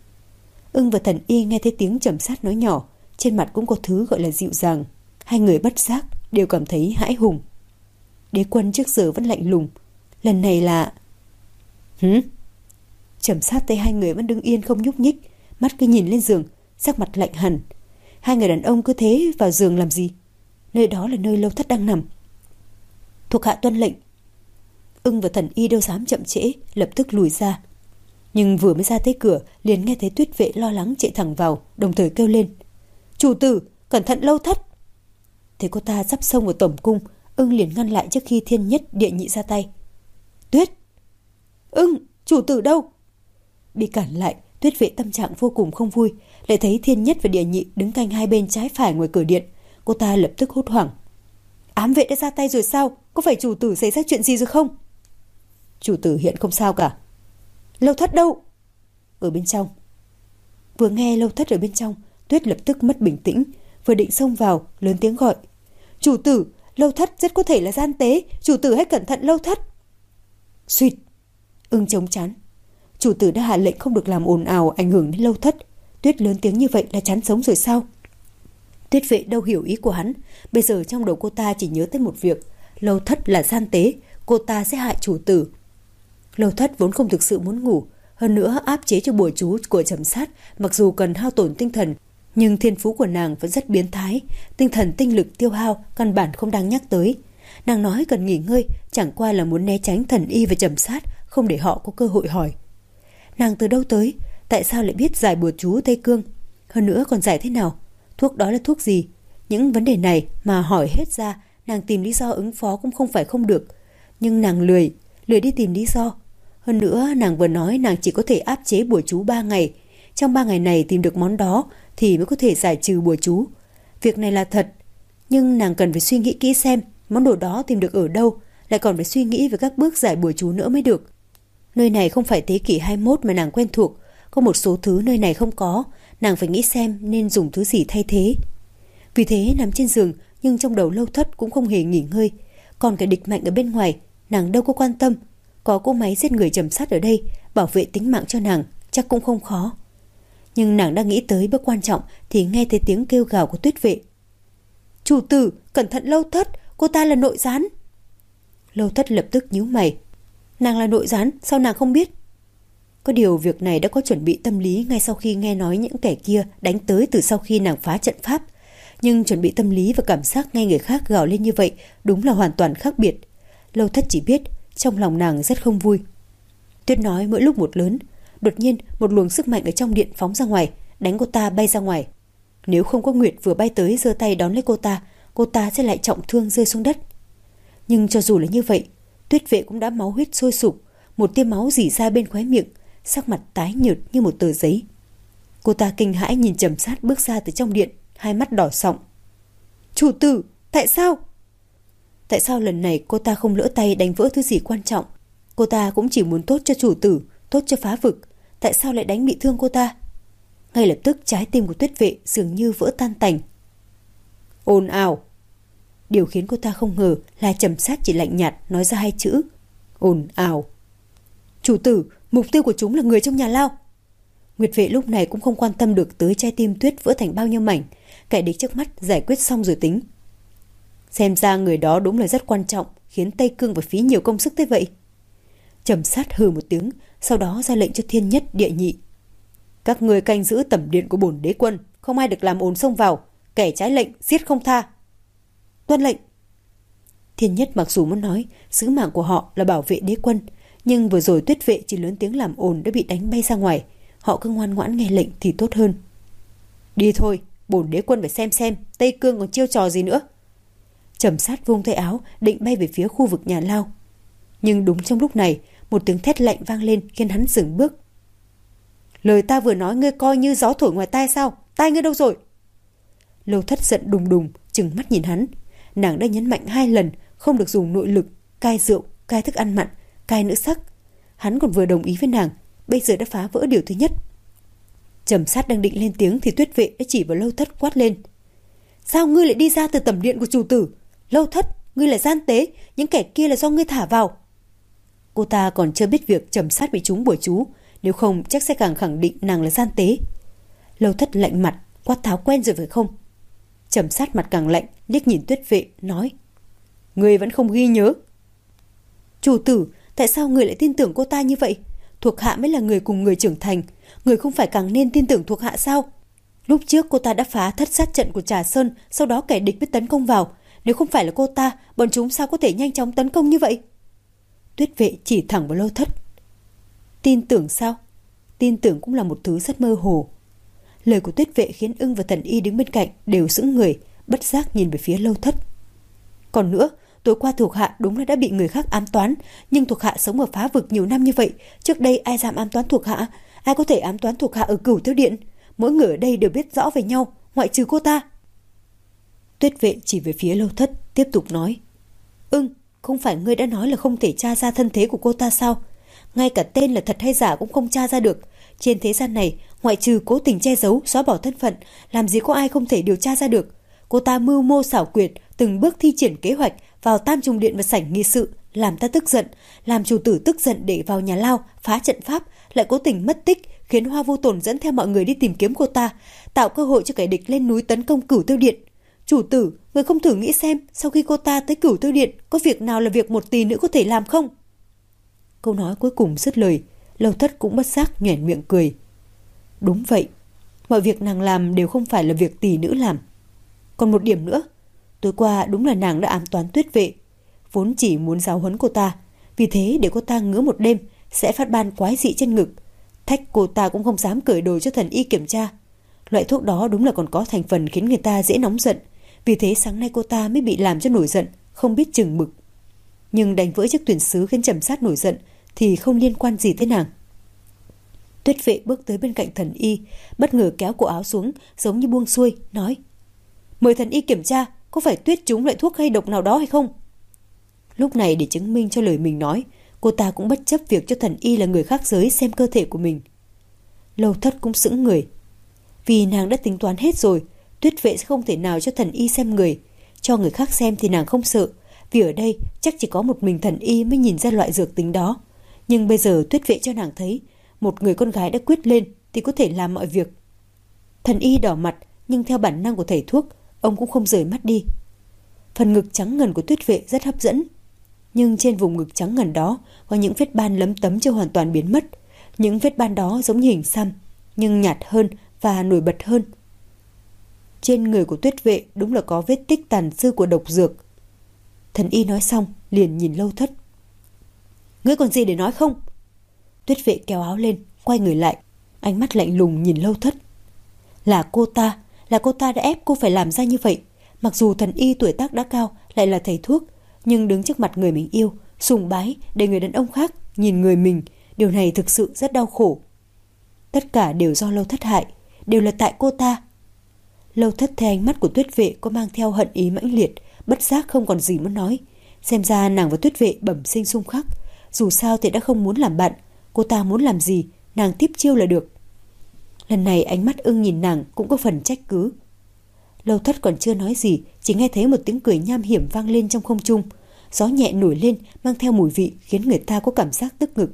Speaker 1: Ưng và thần y nghe thấy tiếng Trầm Sát nói nhỏ, trên mặt cũng có thứ gọi là dịu dàng. Hai người bất giác đều cảm thấy hãi hùng. Đế quân trước giờ vẫn lạnh lùng, lần này là... Hứ? Trầm Sát thấy hai người vẫn đứng yên không nhúc nhích, mắt cứ nhìn lên giường, sắc mặt lạnh hẳn. Hai người đàn ông cứ thế vào giường làm gì? Nơi đó là nơi Lâu Thất đang nằm. Thuộc hạ tuân lệnh. Ưng và thần y đâu dám chậm trễ, lập tức lùi ra. Nhưng vừa mới ra tới cửa, liền nghe thấy Tuyết Vệ lo lắng chạy thẳng vào, đồng thời kêu lên: Chủ tử, cẩn thận Lâu Thất. Thấy cô ta sắp xông vào tẩm cung, Ưng liền ngăn lại trước khi Thiên Nhất Địa Nhị ra tay. Tuyết! Ưng, chủ tử đâu? Bị cản lại, Tuyết Vệ tâm trạng vô cùng không vui, lại thấy Thiên Nhất và Địa Nhị đứng canh hai bên trái phải ngoài cửa điện. Cô ta lập tức hốt hoảng. Ám vệ đã ra tay rồi sao? Có phải chủ tử xảy ra chuyện gì rồi không? Chủ tử hiện không sao cả. Lâu Thất đâu? Ở bên trong. Vừa nghe Lâu Thất ở bên trong, Tuyết lập tức mất bình tĩnh, vừa định xông vào, lớn tiếng gọi: Chủ tử, Lâu Thất rất có thể là gian tế, chủ tử hãy cẩn thận Lâu Thất. Suýt! Ưng chống chán. Chủ tử đã hạ lệnh không được làm ồn ào ảnh hưởng đến Lâu Thất. Tuyết lớn tiếng như vậy là chán sống rồi sao? Tuyết Vệ đâu hiểu ý của hắn, bây giờ trong đầu cô ta chỉ nhớ tới một việc: Lâu Thất là gian tế, cô ta sẽ hại chủ tử. Lâu Thất vốn không thực sự muốn ngủ, hơn nữa áp chế cho bùa chú của Trầm Sát, mặc dù cần hao tổn tinh thần, nhưng thiên phú của nàng vẫn rất biến thái, tinh thần tinh lực tiêu hao căn bản không đáng nhắc tới. Nàng nói cần nghỉ ngơi, chẳng qua là muốn né tránh thần y và Trầm Sát, không để họ có cơ hội hỏi. Nàng từ đâu tới? Tại sao lại biết giải bùa chú Tây Cương? Hơn nữa còn giải thế nào? Thuốc đó là thuốc gì? Những vấn đề này mà hỏi hết ra, nàng tìm lý do ứng phó cũng không phải không được. Nhưng nàng lười, lười đi tìm lý do. Hơn nữa nàng vừa nói nàng chỉ có thể áp chế bùa chú ba ngày. Trong ba ngày này tìm được món đó thì mới có thể giải trừ bùa chú. Việc này là thật, nhưng nàng cần phải suy nghĩ kỹ xem món đồ đó tìm được ở đâu, lại còn phải suy nghĩ về các bước giải bùa chú nữa mới được. Nơi này không phải thế kỷ hai mươi mốt mà nàng quen thuộc, có một số thứ nơi này không có, nàng phải nghĩ xem nên dùng thứ gì thay thế. Vì thế nằm trên giường, nhưng trong đầu Lâu Thất cũng không hề nghỉ ngơi. Còn kẻ địch mạnh ở bên ngoài, nàng đâu có quan tâm. Có cỗ máy giết người Trầm Sát ở đây, bảo vệ tính mạng cho nàng, chắc cũng không khó. Nhưng nàng đang nghĩ tới bước quan trọng thì nghe thấy tiếng kêu gào của Tuyết Vệ. Chủ tử, cẩn thận Lâu Thất, cô ta là nội gián. Lâu Thất lập tức nhíu mày. Nàng là nội gián, sao nàng không biết? Có điều việc này đã có chuẩn bị tâm lý ngay sau khi nghe nói những kẻ kia đánh tới từ sau khi nàng phá trận pháp. Nhưng chuẩn bị tâm lý và cảm giác nghe người khác gào lên như vậy đúng là hoàn toàn khác biệt. Lâu Thất chỉ biết trong lòng nàng rất không vui. Tuyết nói mỗi lúc một lớn. Đột nhiên một luồng sức mạnh ở trong điện phóng ra ngoài, đánh cô ta bay ra ngoài. Nếu không có Nguyệt vừa bay tới giơ tay đón lấy cô ta, cô ta sẽ lại trọng thương rơi xuống đất. Nhưng cho dù là như vậy, Tuyết Vệ cũng đã máu huyết sôi sục, một tia máu rỉ ra bên khóe miệng, sắc mặt tái nhợt như một tờ giấy. Cô ta kinh hãi nhìn Trầm Sát bước ra từ trong điện, hai mắt đỏ sọng. Chủ tử, tại sao? Tại sao lần này cô ta không lỡ tay đánh vỡ thứ gì quan trọng? Cô ta cũng chỉ muốn tốt cho chủ tử, tốt cho phá vực. Tại sao lại đánh bị thương cô ta? Ngay lập tức trái tim của Tuyết Vệ dường như vỡ tan tành. Ồn ào. Điều khiến cô ta không ngờ là Trầm Sát chỉ lạnh nhạt nói ra hai chữ. Ồn ào. Chủ tử, mục tiêu của chúng là người trong nhà lao. Nguyệt Vệ lúc này cũng không quan tâm được tới trái tim Tuyết vỡ thành bao nhiêu mảnh. Kẻ địch trước mắt giải quyết xong rồi tính. Xem ra người đó đúng là rất quan trọng, khiến Tây Cương phải phí nhiều công sức thế vậy. Trầm Sát hừ một tiếng, sau đó ra lệnh cho Thiên Nhất, Địa Nhị. Các người canh giữ tẩm điện của bổn đế quân, không ai được làm ồn xông vào, kẻ trái lệnh giết không tha. Tuân lệnh. Thiên Nhất mặc dù muốn nói sứ mạng của họ là bảo vệ đế quân, nhưng vừa rồi Tuyết Vệ chỉ lớn tiếng làm ồn đã bị đánh bay ra ngoài. Họ cứ ngoan ngoãn nghe lệnh thì tốt hơn. Đi thôi, bổn đế quân phải xem xem Tây Cương còn chiêu trò gì nữa. Trầm Sát vung tay áo định bay về phía khu vực nhà lao. Nhưng đúng trong lúc này, một tiếng thét lạnh vang lên khiến hắn dừng bước. Lời ta vừa nói ngươi coi như gió thổi ngoài tai sao? Tai ngươi đâu rồi? Lâu Thất giận đùng đùng, trừng mắt nhìn hắn. Nàng đã nhấn mạnh hai lần không được dùng nội lực, cai rượu, cai thức ăn mặn, cai nữ sắc. Hắn còn vừa đồng ý với nàng, bây giờ đã phá vỡ điều thứ nhất. Trầm Sát đang định lên tiếng thì Tuyết Vệ đã chỉ vào Lâu Thất quát lên. Sao ngươi lại đi ra từ tẩm điện của chủ tử? Lâu Thất, ngươi là gian tế, những kẻ kia là do ngươi thả vào. Cô ta còn chưa biết việc Trầm Sát bị trúng bùa chú, nếu không chắc sẽ càng khẳng định nàng là gian tế. Lâu Thất lạnh mặt, quát tháo quen rồi phải không? Trầm Sát mặt càng lạnh, liếc nhìn Tuyết Vệ, nói. Ngươi vẫn không ghi nhớ. Chủ tử, tại sao người lại tin tưởng cô ta như vậy? Thuộc hạ mới là người cùng người trưởng thành, người không phải càng nên tin tưởng thuộc hạ sao? Lúc trước cô ta đã phá thất sát trận của Trà Sơn, sau đó kẻ địch mới tấn công vào. Nếu không phải là cô ta, bọn chúng sao có thể nhanh chóng tấn công như vậy? Tuyết Vệ chỉ thẳng vào Lâu Thất. Tin tưởng sao? Tin tưởng cũng là một thứ rất mơ hồ. Lời của Tuyết Vệ khiến Ưng và Thần Y đứng bên cạnh đều sững người, bất giác nhìn về phía Lâu Thất. Còn nữa, tối qua thuộc hạ đúng là đã bị người khác ám toán, nhưng thuộc hạ sống ở phá vực nhiều năm như vậy, trước đây ai dám ám toán thuộc hạ? Ai có thể ám toán thuộc hạ ở Cửu Tiêu Điện? Mỗi người ở đây đều biết rõ về nhau, ngoại trừ cô ta. Tuyết Vệ chỉ về phía Lâu Thất, tiếp tục nói. Ưng, không phải ngươi đã nói là không thể tra ra thân thế của cô ta sao? Ngay cả tên là thật hay giả cũng không tra ra được. Trên thế gian này, ngoại trừ cố tình che giấu, xóa bỏ thân phận, làm gì có ai không thể điều tra ra được. Cô ta mưu mô xảo quyệt, từng bước thi triển kế hoạch vào Tam Trùng Điện và sảnh nghị sự, làm ta tức giận, làm chủ tử tức giận để vào nhà lao, phá trận pháp, lại cố tình mất tích, khiến Hoa Vô Tồn dẫn theo mọi người đi tìm kiếm cô ta, tạo cơ hội cho kẻ địch lên núi tấn công Cửu Tiêu Điện. Chủ tử, người không thử nghĩ xem, sau khi cô ta tới Cửu Tiêu Điện, có việc nào là việc một tỷ nữ có thể làm không? Câu nói cuối cùng dứt lời, Lâu Thất cũng bất giác nhoẻn miệng cười. Đúng vậy, mọi việc nàng làm đều không phải là việc tỷ nữ làm. Còn một điểm nữa, tối qua đúng là nàng đã ám toán Tuyết Vệ, vốn chỉ muốn giáo huấn cô ta, vì thế để cô ta ngứa một đêm sẽ phát ban quái dị trên ngực. Thách cô ta cũng không dám cởi đồ cho thần y kiểm tra. Loại thuốc đó đúng là còn có thành phần khiến người ta dễ nóng giận, vì thế sáng nay cô ta mới bị làm cho nổi giận, không biết chừng mực. Nhưng đánh vỡ chiếc tuyển sứ khiến Trầm Sát nổi giận thì không liên quan gì tới nàng. Tuyết Vệ bước tới bên cạnh thần y, bất ngờ kéo cổ áo xuống giống như buông xuôi, nói. Mời thần y kiểm tra, có phải Tuyết trúng loại thuốc hay độc nào đó hay không? Lúc này để chứng minh cho lời mình nói, cô ta cũng bất chấp việc cho thần y là người khác giới xem cơ thể của mình. Lâu Thất cũng sững người. Vì nàng đã tính toán hết rồi, Tuyết Vệ sẽ không thể nào cho thần y xem người. Cho người khác xem thì nàng không sợ, vì ở đây chắc chỉ có một mình thần y mới nhìn ra loại dược tính đó. Nhưng bây giờ Tuyết Vệ cho nàng thấy, một người con gái đã quyết lên thì có thể làm mọi việc. Thần y đỏ mặt, nhưng theo bản năng của thầy thuốc, ông cũng không rời mắt đi. Phần ngực trắng ngần của Tuyết Vệ rất hấp dẫn, nhưng trên vùng ngực trắng ngần đó có những vết ban lấm tấm chưa hoàn toàn biến mất. Những vết ban đó giống như hình xăm, nhưng nhạt hơn và nổi bật hơn. Trên người của Tuyết Vệ đúng là có vết tích tàn dư của độc dược. Thần y nói xong liền nhìn Lâu Thất. Ngươi còn gì để nói không? Tuyết Vệ kéo áo lên, quay người lại, ánh mắt lạnh lùng nhìn Lâu Thất. Là cô ta, là cô ta đã ép cô phải làm ra như vậy. Mặc dù thần y tuổi tác đã cao, lại là thầy thuốc, nhưng đứng trước mặt người mình yêu, sùng bái để người đàn ông khác nhìn người mình, điều này thực sự rất đau khổ. Tất cả đều do Lâu Thất hại, đều là tại cô ta. Lâu Thất thấy ánh mắt của Tuyết Vệ có mang theo hận ý mãnh liệt, bất giác không còn gì muốn nói. Xem ra nàng và Tuyết Vệ bẩm sinh xung khắc, dù sao thì đã không muốn làm bạn, cô ta muốn làm gì, nàng tiếp chiêu là được. Lần này ánh mắt ưng nhìn nàng cũng có phần trách cứ. Lâu Thất còn chưa nói gì, chỉ nghe thấy một tiếng cười nham hiểm vang lên trong không trung. Gió nhẹ nổi lên, mang theo mùi vị khiến người ta có cảm giác tức ngực.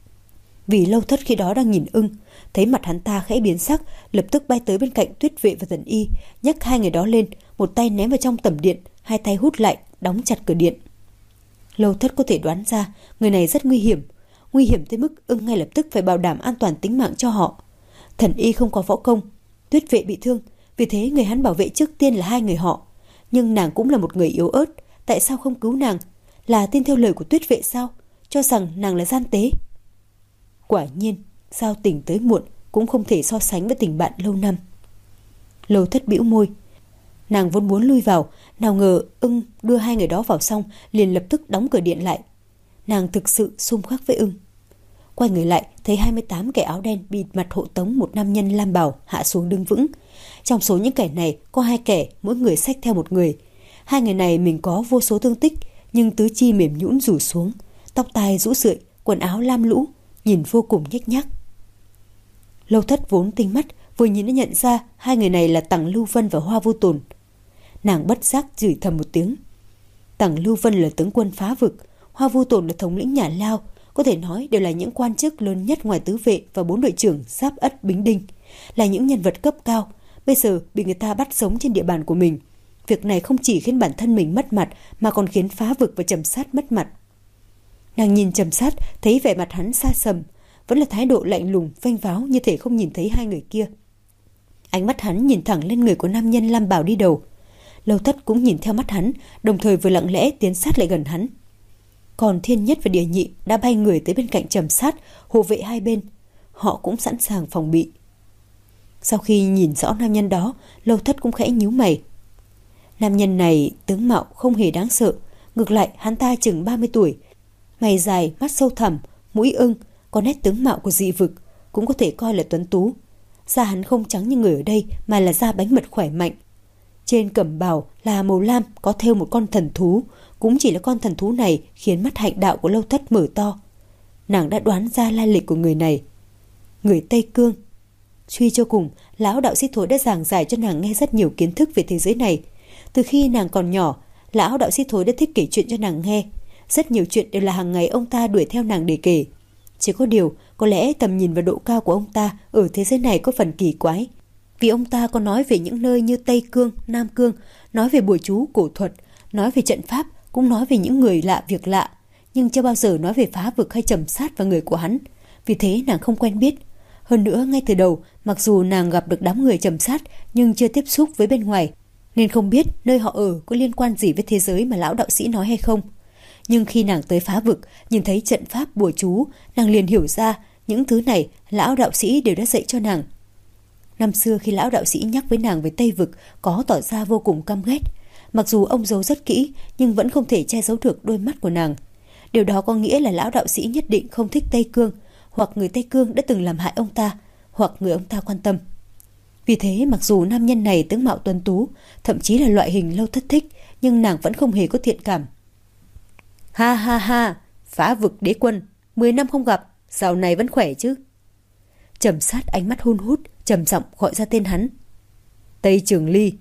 Speaker 1: Vì Lâu Thất khi đó đang nhìn ưng, thấy mặt hắn ta khẽ biến sắc, lập tức bay tới bên cạnh Tuyết Vệ và thần y, nhấc hai người đó lên, một tay ném vào trong tẩm điện, hai tay hút lại, đóng chặt cửa điện. Lâu Thất có thể đoán ra người này rất nguy hiểm, nguy hiểm tới mức ưng ngay lập tức phải bảo đảm an toàn tính mạng cho họ. Thần y không có võ công, Tuyết Vệ bị thương, vì thế người hắn bảo vệ trước tiên là hai người họ. Nhưng nàng cũng là một người yếu ớt, tại sao không cứu nàng? Là tin theo lời của Tuyết Vệ sao? Cho rằng nàng là gian tế. Quả nhiên, giao tình tới muộn cũng không thể so sánh với tình bạn lâu năm. Lâu Thất bĩu môi. Nàng vốn muốn lui vào, nào ngờ ưng đưa hai người đó vào xong liền lập tức đóng cửa điện lại. Nàng thực sự xung khắc với ưng. Quay người lại thấy hai mươi tám kẻ áo đen bịt mặt hộ tống một nam nhân lam bào hạ xuống đứng vững. Trong số những kẻ này có hai kẻ, mỗi người xách theo một người. Hai người này mình có vô số thương tích, nhưng tứ chi mềm nhũn rủ xuống, tóc tai rũ rượi, quần áo lam lũ, nhìn vô cùng nhếch nhác. Lâu Thất vốn tinh mắt, vừa nhìn đã nhận ra hai người này là Tằng Lưu Vân và Hoa Vô Tồn. Nàng bất giác chửi thầm một tiếng. Tằng Lưu Vân là tướng quân phá vực, Hoa Vô Tồn là thống lĩnh nhà Lao, có thể nói đều là những quan chức lớn nhất ngoài tứ vệ và bốn đội trưởng Giáp Ất Bính Đinh, là những nhân vật cấp cao. Bây giờ bị người ta bắt sống trên địa bàn của mình. Việc này không chỉ khiến bản thân mình mất mặt mà còn khiến phá vực và Trầm Sát mất mặt. Nàng nhìn Trầm Sát, thấy vẻ mặt hắn xa sầm, vẫn là thái độ lạnh lùng, vênh váo như thể không nhìn thấy hai người kia. Ánh mắt hắn nhìn thẳng lên người của nam nhân lam bào đi đầu. Lâu Thất cũng nhìn theo mắt hắn, đồng thời vừa lặng lẽ tiến sát lại gần hắn. Còn Thiên Nhất và Địa Nhị đã bay người tới bên cạnh Trầm Sát, hộ vệ hai bên. Họ cũng sẵn sàng phòng bị. Sau khi nhìn rõ nam nhân đó, Lâu Thất cũng khẽ nhíu mày. Nam nhân này tướng mạo không hề đáng sợ, ngược lại hắn ta chừng ba mươi tuổi, mày dài, mắt sâu thẳm, mũi ưng, có nét tướng mạo của dị vực, cũng có thể coi là tuấn tú. Da hắn không trắng như người ở đây mà là da bánh mật khỏe mạnh. Trên cẩm bào là màu lam, có thêu một con thần thú, cũng chỉ là con thần thú này khiến mắt hạnh đạo của Lâu Thất mở to. Nàng đã đoán ra lai lịch của người này. Người Tây Cương. Suy cho cùng, lão đạo sĩ Thối đã giảng giải cho nàng nghe rất nhiều kiến thức về thế giới này. Từ khi nàng còn nhỏ, lão đạo sĩ Thối đã thích kể chuyện cho nàng nghe. Rất nhiều chuyện đều là hàng ngày ông ta đuổi theo nàng để kể. Chỉ có điều, có lẽ tầm nhìn và độ cao của ông ta ở thế giới này có phần kỳ quái. Vì ông ta có nói về những nơi như Tây Cương, Nam Cương, nói về bùa chú, cổ thuật, nói về trận pháp, cũng nói về những người lạ việc lạ, nhưng chưa bao giờ nói về phá vực hay Trầm Sát và người của hắn. Vì thế nàng không quen biết. Hơn nữa, ngay từ đầu, mặc dù nàng gặp được đám người Trầm Sát nhưng chưa tiếp xúc với bên ngoài, nên không biết nơi họ ở có liên quan gì với thế giới mà lão đạo sĩ nói hay không. Nhưng khi nàng tới phá vực, nhìn thấy trận pháp bùa chú, nàng liền hiểu ra những thứ này lão đạo sĩ đều đã dạy cho nàng. Năm xưa khi lão đạo sĩ nhắc với nàng về Tây vực, có tỏ ra vô cùng căm ghét. Mặc dù ông giấu rất kỹ, nhưng vẫn không thể che giấu được đôi mắt của nàng. Điều đó có nghĩa là lão đạo sĩ nhất định không thích Tây Cương, hoặc người Tây Cương đã từng làm hại ông ta, hoặc người ông ta quan tâm. Vì thế mặc dù nam nhân này tướng mạo tuấn tú, thậm chí là loại hình Lâu Thất thích, nhưng nàng vẫn không hề có thiện cảm. Ha ha ha, Phá Vực Đế Quân, mười năm không gặp, dạo này vẫn khỏe chứ? Trầm Sát ánh mắt hun hút, trầm giọng gọi ra tên hắn. Tây Trường Ly.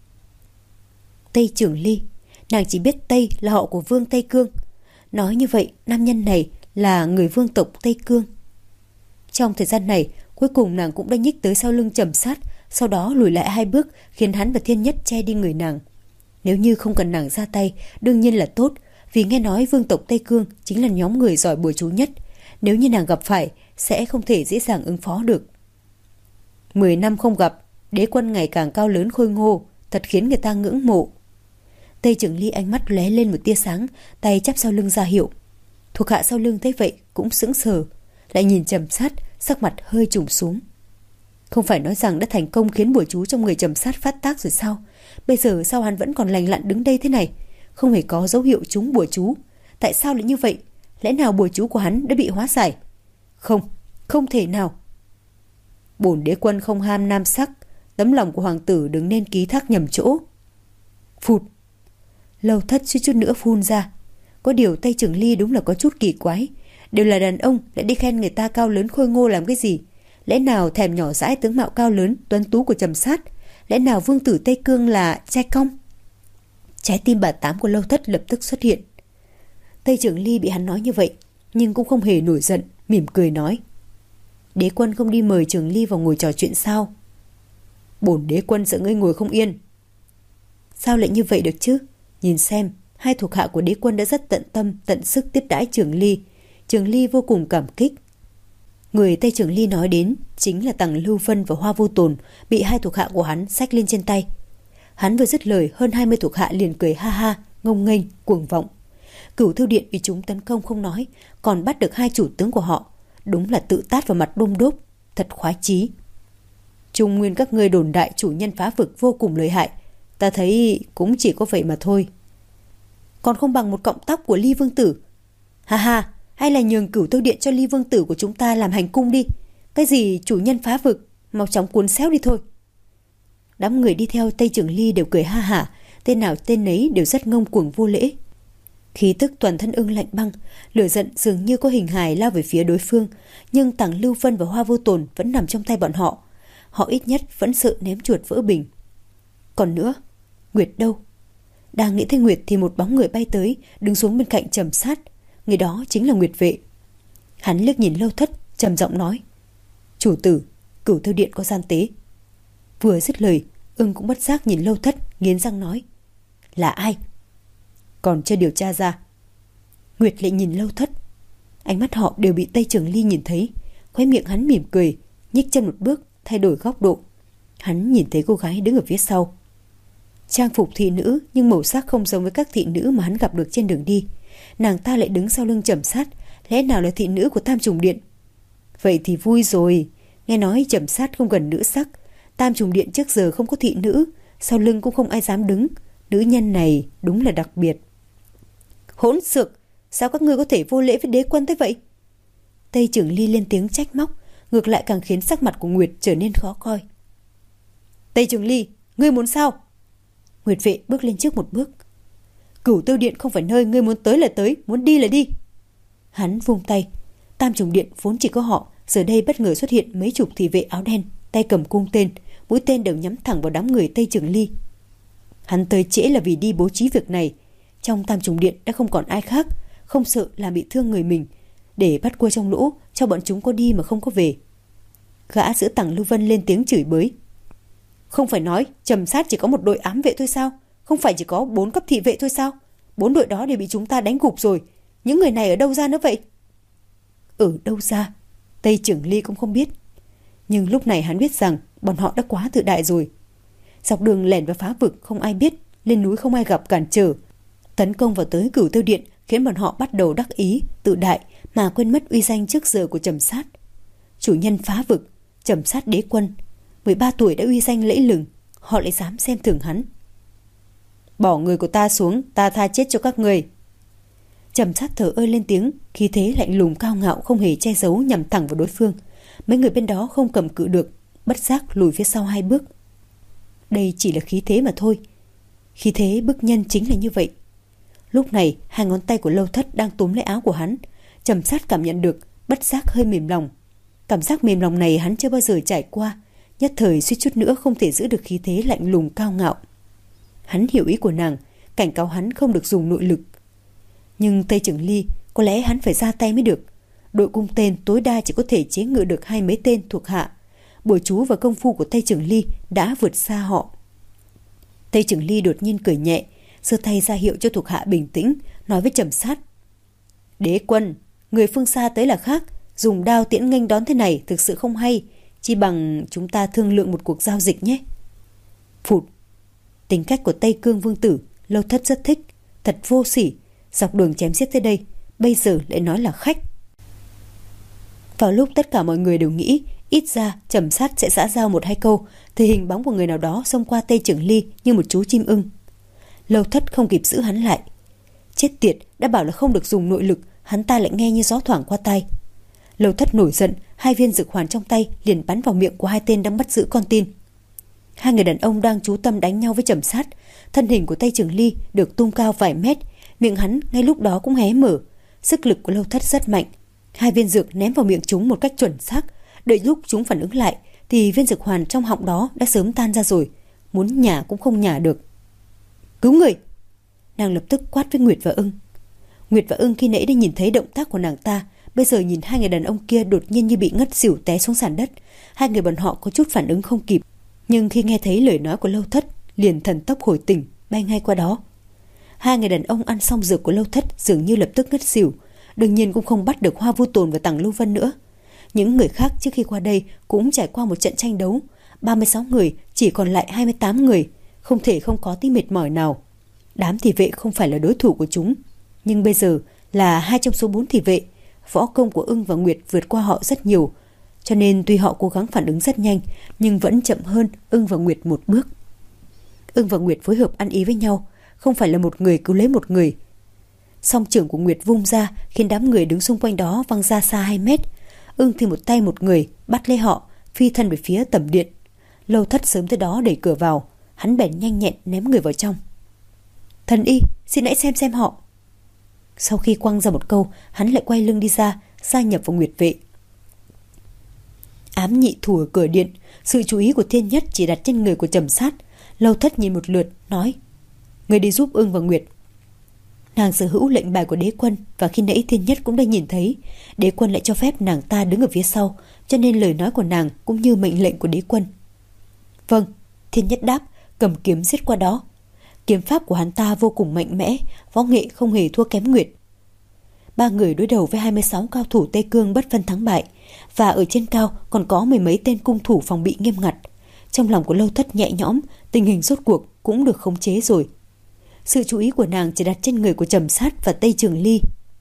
Speaker 1: Tây Trường Ly, nàng chỉ biết Tây là họ của Vương Tây Cương. Nói như vậy, nam nhân này là người vương tộc Tây Cương. Trong thời gian này, cuối cùng nàng cũng đã nhích tới sau lưng Trầm Sát, sau đó lùi lại hai bước, khiến hắn và Thiên Nhất che đi người nàng. Nếu như không cần nàng ra tay, đương nhiên là tốt, vì nghe nói vương tộc Tây Cương chính là nhóm người giỏi bùa chú nhất. Nếu như nàng gặp phải, sẽ không thể dễ dàng ứng phó được. Mười năm không gặp, Đế Quân ngày càng cao lớn khôi ngô, thật khiến người ta ngưỡng mộ. Tây Trường Ly ánh mắt lóe lên một tia sáng, tay chắp sau lưng ra hiệu. Thuộc hạ sau lưng thấy vậy cũng sững sờ, lại nhìn Trầm Sát, sắc mặt hơi trùng xuống. Không phải nói rằng đã thành công khiến bùa chú trong người Trầm Sát phát tác rồi sao? Bây giờ sao hắn vẫn còn lành lặn đứng đây thế này, không hề có dấu hiệu trúng bùa chú? Tại sao lại như vậy? Lẽ nào bùa chú của hắn đã bị hóa giải? Không, không thể nào. Bổn Đế Quân không ham nam sắc, tấm lòng của hoàng tử đừng nên ký thác nhầm chỗ. Phụt. Lâu Thất suýt chút nữa phun ra. Có điều Tây Trường Ly đúng là có chút kỳ quái. Đều là đàn ông lại đi khen người ta cao lớn khôi ngô làm cái gì? Lẽ nào thèm nhỏ dãi tướng mạo cao lớn tuấn tú của Trầm Sát? Lẽ nào vương tử Tây Cương là trai cong? Trái tim bà tám của Lâu Thất lập tức xuất hiện. Tây Trường Ly bị hắn nói như vậy, nhưng cũng không hề nổi giận, mỉm cười nói. Đế Quân không đi mời Trường Ly vào ngồi trò chuyện sao? Bổn Đế Quân sợ ngươi ngồi không yên. Sao lại như vậy được chứ? Nhìn xem, hai thuộc hạ của Đế Quân đã rất tận tâm, tận sức tiếp đãi Trường Ly. Trường Ly vô cùng cảm kích. Người Tây Trường Ly nói đến chính là Tằng Lưu Vân và Hoa Vô Tồn, bị hai thuộc hạ của hắn xách lên trên tay. Hắn vừa dứt lời, hơn hai mươi thuộc hạ liền cười ha ha, ngông nghênh, cuồng vọng. Cửu Thư Điện bị chúng tấn công không nói, còn bắt được hai chủ tướng của họ, đúng là tự tát vào mặt đôm đốp, thật khoái chí. Trung nguyên các ngươi đồn đại chủ nhân Phá Vực vô cùng lợi hại, ta thấy cũng chỉ có vậy mà thôi. Còn không bằng một cọng tóc của Ly Vương Tử. Ha ha, hay là nhường Cửu Thư Điện cho Ly Vương Tử của chúng ta làm hành cung đi. Cái gì chủ nhân Phá Vực, mau chóng cuốn xéo đi thôi. Đám người đi theo Tây Trường Ly đều cười ha hả, tên nào tên nấy đều rất ngông cuồng vô lễ. Khí tức toàn thân ưng lạnh băng, lửa giận dường như có hình hài lao về phía đối phương, nhưng Tằng Lưu Vân và Hoa Vô Tồn vẫn nằm trong tay bọn họ. Họ ít nhất vẫn sợ ném chuột vỡ bình. Còn nữa, Nguyệt đâu? Đang nghĩ tới Nguyệt thì một bóng người bay tới, đứng xuống bên cạnh Trầm Sát. Người đó chính là Nguyệt Vệ. Hắn liếc nhìn Lâu Thất, trầm giọng nói: Chủ tử, Cửu Thư Điện có gian tế. Vừa dứt lời, ưng cũng bất giác nhìn Lâu Thất, nghiến răng nói: Là ai? Còn chưa điều tra ra. Nguyệt lại nhìn Lâu Thất. Ánh mắt họ đều bị Tây Trường Ly nhìn thấy. Khóe miệng hắn mỉm cười, nhích chân một bước, thay đổi góc độ. Hắn nhìn thấy cô gái đứng ở phía sau. Trang phục thị nữ nhưng màu sắc không giống với các thị nữ mà hắn gặp được trên đường đi. Nàng ta lại đứng sau lưng Trầm Sát, lẽ nào là thị nữ của Tam Trùng Điện? Vậy thì vui rồi. Nghe nói Trầm Sát không gần nữ sắc, Tam Trùng Điện trước giờ không có thị nữ, sau lưng cũng không ai dám đứng. Nữ nhân này đúng là đặc biệt. Hỗn xược, sao các ngươi có thể vô lễ với Đế Quân thế vậy? Tây Trường Ly lên tiếng trách móc, ngược lại càng khiến sắc mặt của Nguyệt trở nên khó coi. Tây Trường Ly, ngươi muốn sao? Nguyệt Vệ bước lên trước một bước. Cửu Tiêu Điện không phải nơi ngươi muốn tới là tới, muốn đi là đi. Hắn vung tay. Tam Trùng Điện vốn chỉ có họ, giờ đây bất ngờ xuất hiện mấy chục thị vệ áo đen, tay cầm cung tên, mũi tên đều nhắm thẳng vào đám người Tây Trường Ly. Hắn tới trễ là vì đi bố trí việc này. Trong Tam Trùng Điện đã không còn ai khác, không sợ làm bị thương người mình, để bắt cua trong lũ, cho bọn chúng có đi mà không có về. Gã giữ Tằng Lưu Vân lên tiếng chửi bới. Không phải nói Trầm Sát chỉ có một đội ám vệ thôi sao? Không phải chỉ có bốn cấp thị vệ thôi sao? Bốn đội đó đều bị chúng ta đánh gục rồi. Những người này ở đâu ra nữa vậy? Ở đâu ra? Tây Trường Ly cũng không biết. Nhưng lúc này hắn biết rằng bọn họ đã quá tự đại rồi. Dọc đường lẻn vào Phá Vực không ai biết, lên núi không ai gặp cản trở. Tấn công vào tới Cửu Tiêu Điện khiến bọn họ bắt đầu đắc ý, tự đại mà quên mất uy danh trước giờ của Trầm Sát. Chủ nhân Phá Vực, Trầm Sát Đế Quân, mười ba tuổi đã uy danh lẫy lừng, họ lại dám xem thường hắn. Bỏ người của ta xuống, ta tha chết cho các người. Trầm Sát thở ơ lên tiếng, khí thế lạnh lùng cao ngạo không hề che giấu nhằm thẳng vào đối phương. Mấy người bên đó không cầm cự được, bất giác lùi phía sau hai bước. Đây chỉ là khí thế mà thôi. Khí thế bức nhân chính là như vậy. Lúc này hai ngón tay của Lâu Thất đang túm lấy áo của hắn. Trầm Sát cảm nhận được, bất giác hơi mềm lòng. Cảm giác mềm lòng này hắn chưa bao giờ trải qua, nhất thời suýt chút nữa không thể giữ được khí thế lạnh lùng cao ngạo. Hắn hiểu ý của nàng, cảnh cáo hắn không được dùng nội lực. Nhưng Tây Trường Ly, có lẽ hắn phải ra tay mới được. Đội cung tên tối đa chỉ có thể chế ngự được hai mấy tên thuộc hạ. Bùa chú và công phu của Tây Trường Ly đã vượt xa họ. Tây Trường Ly đột nhiên cười nhẹ, giơ tay ra hiệu cho thuộc hạ bình tĩnh, nói với Trầm Sát: Đế quân, người phương xa tới là khác, dùng đao tiễn nghênh đón thế này thực sự không hay, chỉ bằng chúng ta thương lượng một cuộc giao dịch nhé. Phụt. Tính cách của Tây Cương Vương tử Lâu Thất rất thích, thật vô sỉ, dọc đường chém giết tới đây, bây giờ lại nói là khách. Vào lúc tất cả mọi người đều nghĩ ít ra Trầm Sát sẽ xã giao một hai câu, thì hình bóng của người nào đó xông qua Tây Trường Ly như một chú chim ưng. Lâu Thất không kịp giữ hắn lại. Chết tiệt, đã bảo là không được dùng nội lực, hắn ta lại nghe như gió thoảng qua tai. Lâu Thất nổi giận, hai viên dược hoàn trong tay liền bắn vào miệng của hai tên đang bắt giữ con tin. Hai người đàn ông đang chú tâm đánh nhau với Trầm Sát. Thân hình của Tây Trường Ly được tung cao vài mét, miệng hắn ngay lúc đó cũng hé mở. Sức lực của Lâu Thất rất mạnh, hai viên dược ném vào miệng chúng một cách chuẩn xác. Đợi lúc chúng phản ứng lại thì viên dược hoàn trong họng đó đã sớm tan ra rồi, muốn nhả cũng không nhả được. Cứu người! Nàng lập tức quát với Nguyệt và Ưng. Nguyệt và Ưng khi nãy đã nhìn thấy động tác của nàng ta, bây giờ nhìn hai người đàn ông kia đột nhiên như bị ngất xỉu té xuống sàn đất. Hai người bọn họ có chút phản ứng không kịp, nhưng khi nghe thấy lời nói của Lâu Thất liền thần tốc hồi tỉnh, bay ngay qua đó. Hai người đàn ông ăn xong dược của Lâu Thất dường như lập tức ngất xỉu, đương nhiên cũng không bắt được Hoa Vu Tồn và Tằng Lưu Vân nữa. Những người khác trước khi qua đây cũng trải qua một trận tranh đấu, ba mươi sáu người chỉ còn lại hai mươi tám người, không thể không có tí mệt mỏi nào. Đám thị vệ không phải là đối thủ của chúng, nhưng bây giờ là hai trong số bốn thị vệ, võ công của Ưng và Nguyệt vượt qua họ rất nhiều, cho nên tuy họ cố gắng phản ứng rất nhanh, nhưng vẫn chậm hơn Ưng và Nguyệt một bước. Ưng và Nguyệt phối hợp ăn ý với nhau, không phải là một người cứu lấy một người. Song trưởng của Nguyệt vung ra khiến đám người đứng xung quanh đó văng ra xa hai mét. Ưng thì một tay một người bắt lấy họ, phi thân về phía tầm điện. Lâu Thất sớm tới đó đẩy cửa vào, hắn bèn nhanh nhẹn ném người vào trong. Thần y, xin hãy xem xem họ. Sau khi quăng ra một câu, hắn lại quay lưng đi ra, gia nhập vào Nguyệt vệ. Ám nhị thủ ở cửa điện, sự chú ý của Thiên Nhất chỉ đặt trên người của Trầm Sát. Lâu Thất nhìn một lượt, nói: Người đi giúp Ưng và Nguyệt. Nàng sở hữu lệnh bài của đế quân, và khi nãy Thiên Nhất cũng đã nhìn thấy, đế quân lại cho phép nàng ta đứng ở phía sau, cho nên lời nói của nàng cũng như mệnh lệnh của đế quân. Vâng, Thiên Nhất đáp, cầm kiếm giết qua đó. Kiếm pháp của hắn ta vô cùng mạnh mẽ, võ nghệ không hề thua kém Nguyệt. Ba người đối đầu với hai mươi sáu cao thủ Tây Cương bất phân thắng bại, và ở trên cao còn có mười mấy tên cung thủ phòng bị nghiêm ngặt. Trong lòng của Lâu Thất nhẹ nhõm, tình hình rốt cuộc cũng được khống chế rồi. Sự chú ý của nàng chỉ đặt trên người của Trầm Sát và Tây Trường Ly.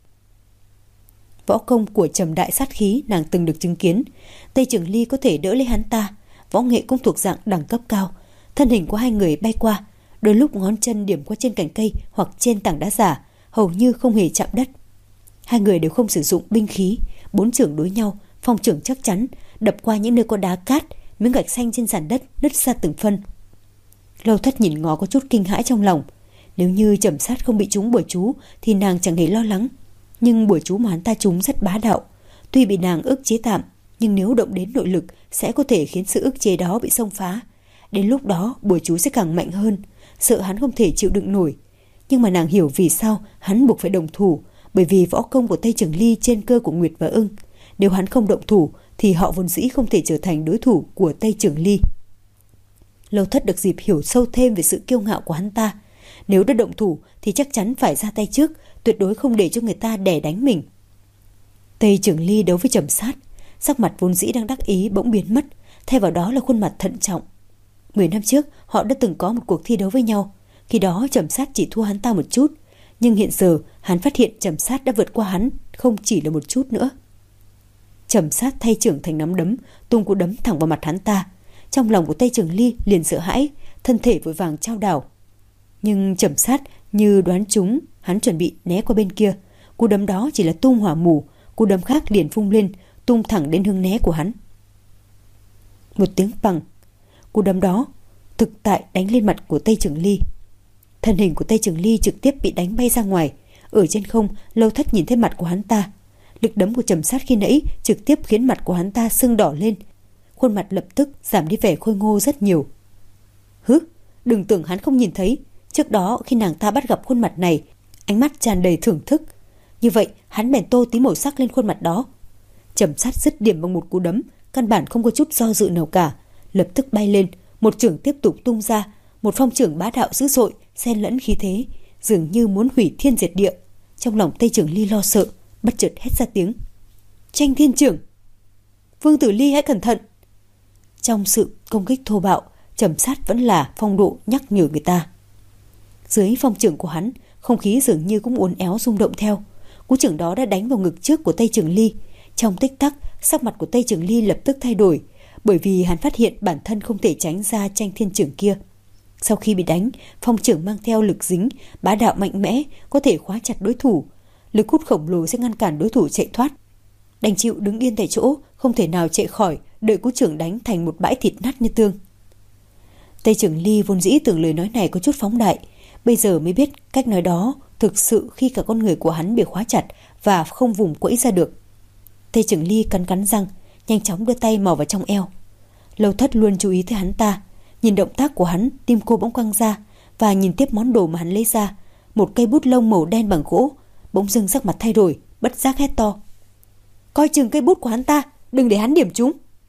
Speaker 1: Võ công của Trầm đại sát khí nàng từng được chứng kiến. Tây Trường Ly có thể đỡ lấy hắn ta, võ nghệ cũng thuộc dạng đẳng cấp cao. Thân hình của hai người bay qua, đôi lúc ngón chân điểm qua trên cành cây hoặc trên tảng đá giả, hầu như không hề chạm đất. Hai người đều không sử dụng binh khí, bốn chưởng đối nhau, phong chưởng chắc chắn, đập qua những nơi có đá cát, miếng gạch xanh trên sàn đất nứt ra từng phân. Lâu Thất nhìn ngó có chút kinh hãi trong lòng. Nếu như Trầm Sát không bị trúng bùa chú thì nàng chẳng hề lo lắng, nhưng bùa chú mà hắn ta trúng rất bá đạo. Tuy bị nàng ức chế tạm, nhưng nếu động đến nội lực sẽ có thể khiến sự ức chế đó bị xông phá. Đến lúc đó bùa chú sẽ càng mạnh hơn, sợ hắn không thể chịu đựng nổi. Nhưng mà nàng hiểu vì sao hắn buộc phải đồng thủ, bởi vì võ công của Tây Trường Ly trên cơ của Nguyệt và Ưng. Nếu hắn không động thủ thì họ vốn dĩ không thể trở thành đối thủ của Tây Trường Ly. Lâu Thất được dịp hiểu sâu thêm về sự kiêu ngạo của hắn ta. Nếu đã động thủ thì chắc chắn phải ra tay trước, tuyệt đối không để cho người ta đè đánh mình. Tây Trường Ly đấu với Trầm Sát, sắc mặt vốn dĩ đang đắc ý bỗng biến mất, thay vào đó là khuôn mặt thận trọng. Mười năm trước họ đã từng có một cuộc thi đấu với nhau, khi đó Trầm Sát chỉ thua hắn ta một chút, nhưng hiện giờ hắn phát hiện Trầm Sát đã vượt qua hắn không chỉ là một chút nữa. Trầm Sát thay trưởng thành nắm đấm, tung cú đấm thẳng vào mặt hắn ta. Trong lòng của Tây Trường Ly liền sợ hãi, thân thể vội vàng chao đảo. Nhưng Trầm Sát như đoán trúng, hắn chuẩn bị né qua bên kia. Cú đấm đó chỉ là tung hỏa mù, cú đấm khác liền phung lên, tung thẳng đến hướng né của hắn. Một tiếng bằng, cú đấm đó thực tại đánh lên mặt của Tây Trường Ly. Thân hình của Tây Trường Ly trực tiếp bị đánh bay ra ngoài. Ở trên không, Lâu Thất nhìn thấy mặt của hắn ta. Lực đấm của Trầm Sát khi nãy trực tiếp khiến mặt của hắn ta sưng đỏ lên. Khuôn mặt lập tức giảm đi vẻ khôi ngô rất nhiều. Hứ, đừng tưởng hắn không nhìn thấy. Trước đó khi nàng ta bắt gặp khuôn mặt này, ánh mắt tràn đầy thưởng thức. Như vậy hắn bèn tô tí màu sắc lên khuôn mặt đó. Trầm Sát dứt điểm bằng một cú đấm, căn bản không có chút do dự nào cả, lập tức bay lên, một chưởng tiếp tục tung ra, một phong chưởng bá đạo dữ dội, xen lẫn khí thế, dường như muốn hủy thiên diệt địa. Trong lòng Tây Trường Ly lo sợ, bất chợt hét ra tiếng: Tranh Thiên Chưởng! Vương Tử Ly hãy cẩn thận! Trong sự công kích thô bạo, Trầm Sát vẫn là phong độ nhắc nhở người ta. Dưới phong chưởng của hắn, không khí dường như cũng uốn éo rung động theo. Cú chưởng đó đã đánh vào ngực trước của Tây Trường Ly. Trong tích tắc, sắc mặt của Tây Trường Ly lập tức thay đổi, bởi vì hắn phát hiện bản thân không thể tránh ra tranh thiên chưởng kia. Sau khi bị đánh, phong chưởng mang theo lực dính, bá đạo mạnh mẽ, có thể khóa chặt đối thủ. Lực hút khổng lồ sẽ ngăn cản đối thủ chạy thoát. Đành chịu đứng yên tại chỗ, không thể nào chạy khỏi, đợi cú chưởng đánh thành một bãi thịt nát như tương. Tây Trường Ly vốn dĩ tưởng lời nói này có chút phóng đại, bây giờ mới biết cách nói đó thực sự khi cả con người của hắn bị khóa chặt và không vùng quẫy ra được. Tây Trường Ly cắn cắn răng, nhanh chóng đưa tay mò vào trong eo. Lâu Thất luôn chú ý tới hắn ta, nhìn động tác của hắn, tim cô bỗng căng ra, và nhìn tiếp món đồ mà hắn lấy ra, một cây bút lông màu đen bằng gỗ. Bỗng dưng sắc mặt thay đổi, bất giác hét to: Coi chừng cây bút của hắn ta, đừng để hắn điểm trúng.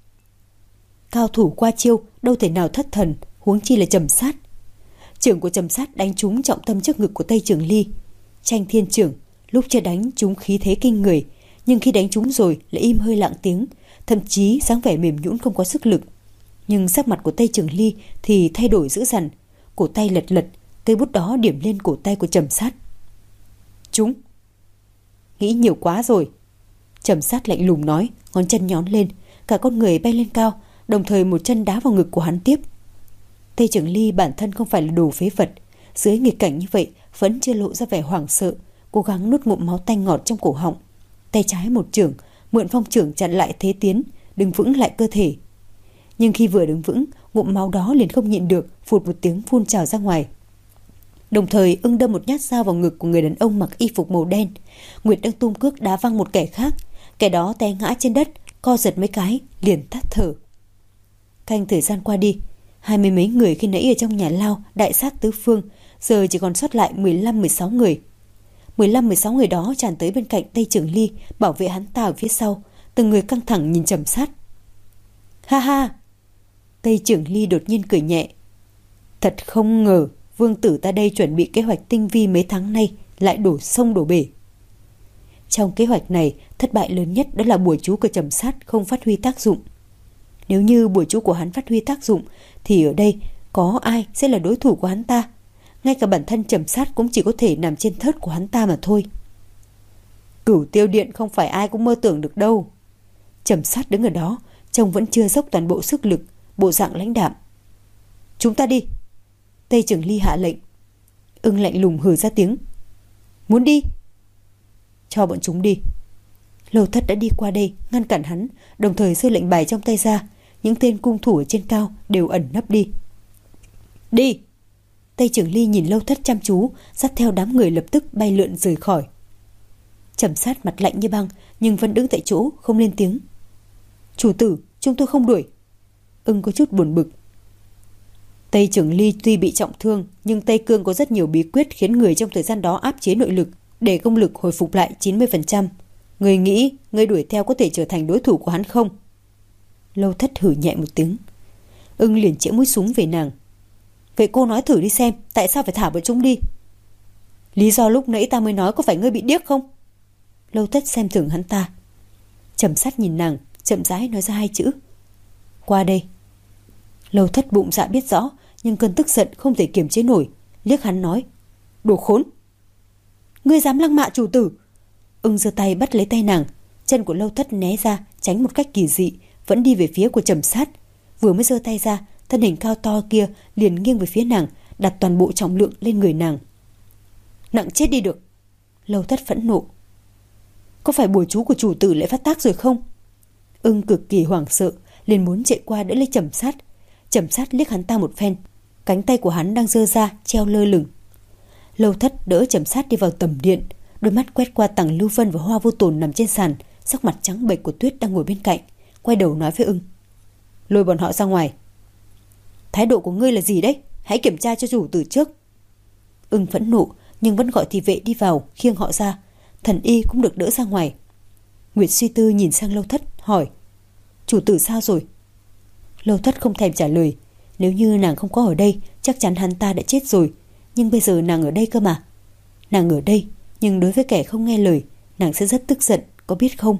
Speaker 1: Cao thủ qua chiêu đâu thể nào thất thần, huống chi là Trầm Sát. Chưởng của Trầm Sát đánh trúng trọng tâm trước ngực của Tây Trường Ly. Tranh Thiên Chưởng lúc chưa đánh trúng khí thế kinh người, nhưng khi đánh trúng rồi lại im hơi lặng tiếng, thậm chí dáng vẻ mềm nhũn không có sức lực. Nhưng sắc mặt của Tây Trường Ly thì thay đổi dữ dằn, cổ tay lật lật, cây bút đó điểm lên cổ tay của Trầm Sát. Trúng! Nghĩ nhiều quá rồi. Trầm Sát lạnh lùng nói, ngón chân nhón lên, cả con người bay lên cao, đồng thời một chân đá vào ngực của hắn tiếp. Tây Trường Ly bản thân không phải là đồ phế vật, dưới nghịch cảnh như vậy vẫn chưa lộ ra vẻ hoảng sợ, cố gắng nuốt ngụm máu tanh ngọt trong cổ họng. Tay trái một chưởng, mượn phong chưởng chặn lại thế tiến, đứng vững lại cơ thể. Nhưng khi vừa đứng vững, ngụm máu đó liền không nhịn được, phụt một tiếng phun trào ra ngoài. Đồng thời ưng đâm một nhát dao vào ngực của người đàn ông mặc y phục màu đen. Nguyệt đang tung cước đá văng một kẻ khác, kẻ đó té ngã trên đất, co giật mấy cái liền tắt thở. Canh thời gian qua đi, hai mươi mấy người khi nãy ở trong nhà lao đại sát tứ phương, giờ chỉ còn sót lại mười lăm mười sáu người. mười lăm mười sáu người đó tràn tới bên cạnh Tây Trường Ly, bảo vệ hắn ta ở phía sau, từng người căng thẳng nhìn Trầm Sát. Ha ha! Tây Trường Ly đột nhiên cười nhẹ. Thật không ngờ vương tử ta đây chuẩn bị kế hoạch tinh vi mấy tháng nay lại đổ sông đổ bể. Trong kế hoạch này, thất bại lớn nhất đó là bùa chú của Trầm Sát không phát huy tác dụng. Nếu như bùa chú của hắn phát huy tác dụng thì ở đây có ai sẽ là đối thủ của hắn ta? Ngay cả bản thân Trầm Sát cũng chỉ có thể nằm trên thớt của hắn ta mà thôi. Cửu Tiêu Điện không phải ai cũng mơ tưởng được đâu. Trầm Sát đứng ở đó, trông vẫn chưa dốc toàn bộ sức lực, bộ dạng lãnh đạm. Chúng ta đi. Tây Trường Ly hạ lệnh. Ưng lạnh lùng hừ ra tiếng. Muốn đi? Cho bọn chúng đi. Lâu Thất đã đi qua đây ngăn cản hắn, đồng thời giơ lệnh bài trong tay ra. Những tên cung thủ ở trên cao đều ẩn nấp đi. Đi! Tây Trường Ly nhìn Lâu Thất chăm chú, dắt theo đám người lập tức bay lượn rời khỏi. Trầm Sát mặt lạnh như băng, nhưng vẫn đứng tại chỗ không lên tiếng. Chủ tử, chúng tôi không đuổi. Ưng có chút buồn bực. Tây Trường Ly tuy bị trọng thương, nhưng Tây Cương có rất nhiều bí quyết khiến người trong thời gian đó áp chế nội lực, để công lực hồi phục lại chín mươi phần trăm. Người nghĩ người đuổi theo có thể trở thành đối thủ của hắn không? Lâu Thất hử nhẹ một tiếng. Ưng liền chĩa mũi súng về nàng. Vậy cô nói thử đi xem, tại sao phải thả bọn chúng đi? Lý do lúc nãy ta mới nói có phải ngươi bị điếc không? Lâu Thất xem thường hắn ta. Trầm Sát nhìn nàng, chậm rãi nói ra hai chữ. Qua đây. Lâu Thất bụng dạ biết rõ, nhưng cơn tức giận không thể kiềm chế nổi, liếc hắn nói. Đồ khốn! Ngươi dám lăng mạ chủ tử! Ưng giơ tay bắt lấy tay nàng, chân của Lâu Thất né ra, tránh một cách kỳ dị, vẫn đi về phía của Trầm Sát. Vừa mới giơ tay ra, thân hình cao to kia liền nghiêng về phía nàng, đặt toàn bộ trọng lượng lên người nàng. Nặng chết đi được! Lâu Thất phẫn nộ. Có phải bùa chú của chủ tử lại phát tác rồi không? Ưng cực kỳ hoảng sợ, liền muốn chạy qua đỡ lấy Trầm Sát. Trầm Sát liếc hắn ta một phen, cánh tay của hắn đang giơ ra treo lơ lửng. Lâu Thất đỡ Trầm Sát đi vào tầm điện, đôi mắt quét qua Tằng Lưu Vân và Hoa Vô Tồn nằm trên sàn, sắc mặt trắng bệch của Tuyết đang ngồi bên cạnh, quay đầu nói với Ưng: "Lôi bọn họ ra ngoài." "Thái độ của ngươi là gì đấy? Hãy kiểm tra cho chủ tử trước." Ưng phẫn nộ nhưng vẫn gọi thị vệ đi vào khiêng họ ra. Thần y cũng được đỡ ra ngoài. Nguyệt suy tư nhìn sang Lâu Thất hỏi: "Chủ tử sao rồi?" Lâu Thất không thèm trả lời. Nếu như nàng không có ở đây, chắc chắn hắn ta đã chết rồi. Nhưng bây giờ nàng ở đây cơ mà. Nàng ở đây, nhưng đối với kẻ không nghe lời, nàng sẽ rất tức giận, có biết không?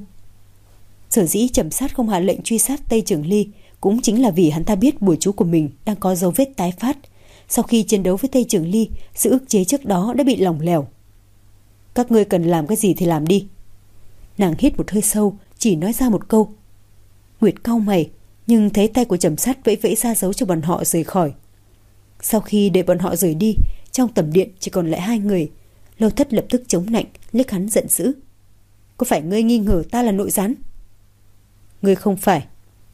Speaker 1: Sở dĩ Trầm Sát không hạ lệnh truy sát Tây Trường Ly cũng chính là vì hắn ta biết bùa chú của mình đang có dấu vết tái phát. Sau khi chiến đấu với Tây Trường Ly, sự ức chế trước đó đã bị lỏng lẻo. "Các ngươi cần làm cái gì thì làm đi." Nàng hít một hơi sâu, chỉ nói ra một câu. Nguyệt cau mày, nhưng thấy tay của Trầm Sát vẫy vẫy ra dấu cho bọn họ rời khỏi. Sau khi để bọn họ rời đi, trong tầm điện chỉ còn lại hai người. Lâu Thất lập tức chống nạnh, liếc hắn giận dữ: "Có phải ngươi nghi ngờ ta là nội gián?" "Ngươi không phải."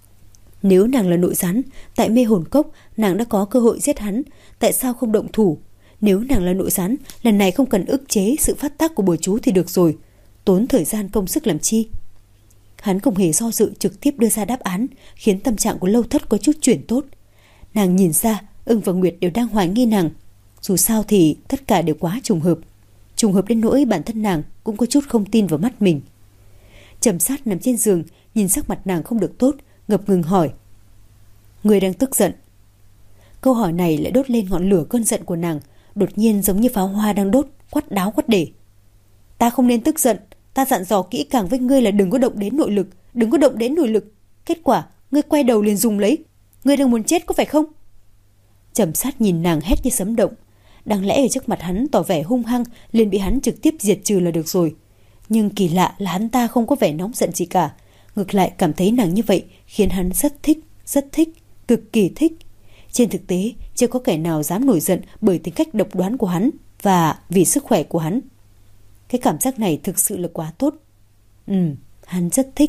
Speaker 1: Nếu nàng là nội gián, tại Mê Hồn Cốc nàng đã có cơ hội giết hắn, tại sao không động thủ? Nếu nàng là nội gián, lần này không cần ức chế sự phát tác của bùa chú thì được rồi, tốn thời gian công sức làm chi? Hắn không hề do dự, trực tiếp đưa ra đáp án, khiến tâm trạng của Lâu Thất có chút chuyển tốt. Nàng nhìn ra Ưng và Nguyệt đều đang hoài nghi nàng. Dù sao thì tất cả đều quá trùng hợp, trùng hợp đến nỗi bản thân nàng cũng có chút không tin vào mắt mình. Trầm Sát nằm trên giường, nhìn sắc mặt nàng không được tốt, ngập ngừng hỏi: "Ngươi đang tức giận?" Câu hỏi này lại đốt lên ngọn lửa cơn giận của nàng, đột nhiên giống như pháo hoa đang đốt, quát đáo quát để. "Ta không nên tức giận, ta dặn dò kỹ càng với ngươi là đừng có động đến nội lực, đừng có động đến nội lực. Kết quả, ngươi quay đầu liền dùng lấy. Ngươi đang muốn chết có phải không?" Trầm Sát nhìn nàng hét như sấm động. Đáng lẽ ở trước mặt hắn tỏ vẻ hung hăng, liền bị hắn trực tiếp diệt trừ là được rồi. Nhưng kỳ lạ là hắn ta không có vẻ nóng giận gì cả, ngược lại cảm thấy nàng như vậy khiến hắn rất thích, rất thích, cực kỳ thích. Trên thực tế, chưa có kẻ nào dám nổi giận bởi tính cách độc đoán của hắn và vì sức khỏe của hắn. Cái cảm giác này thực sự là quá tốt. Ừ, hắn rất thích.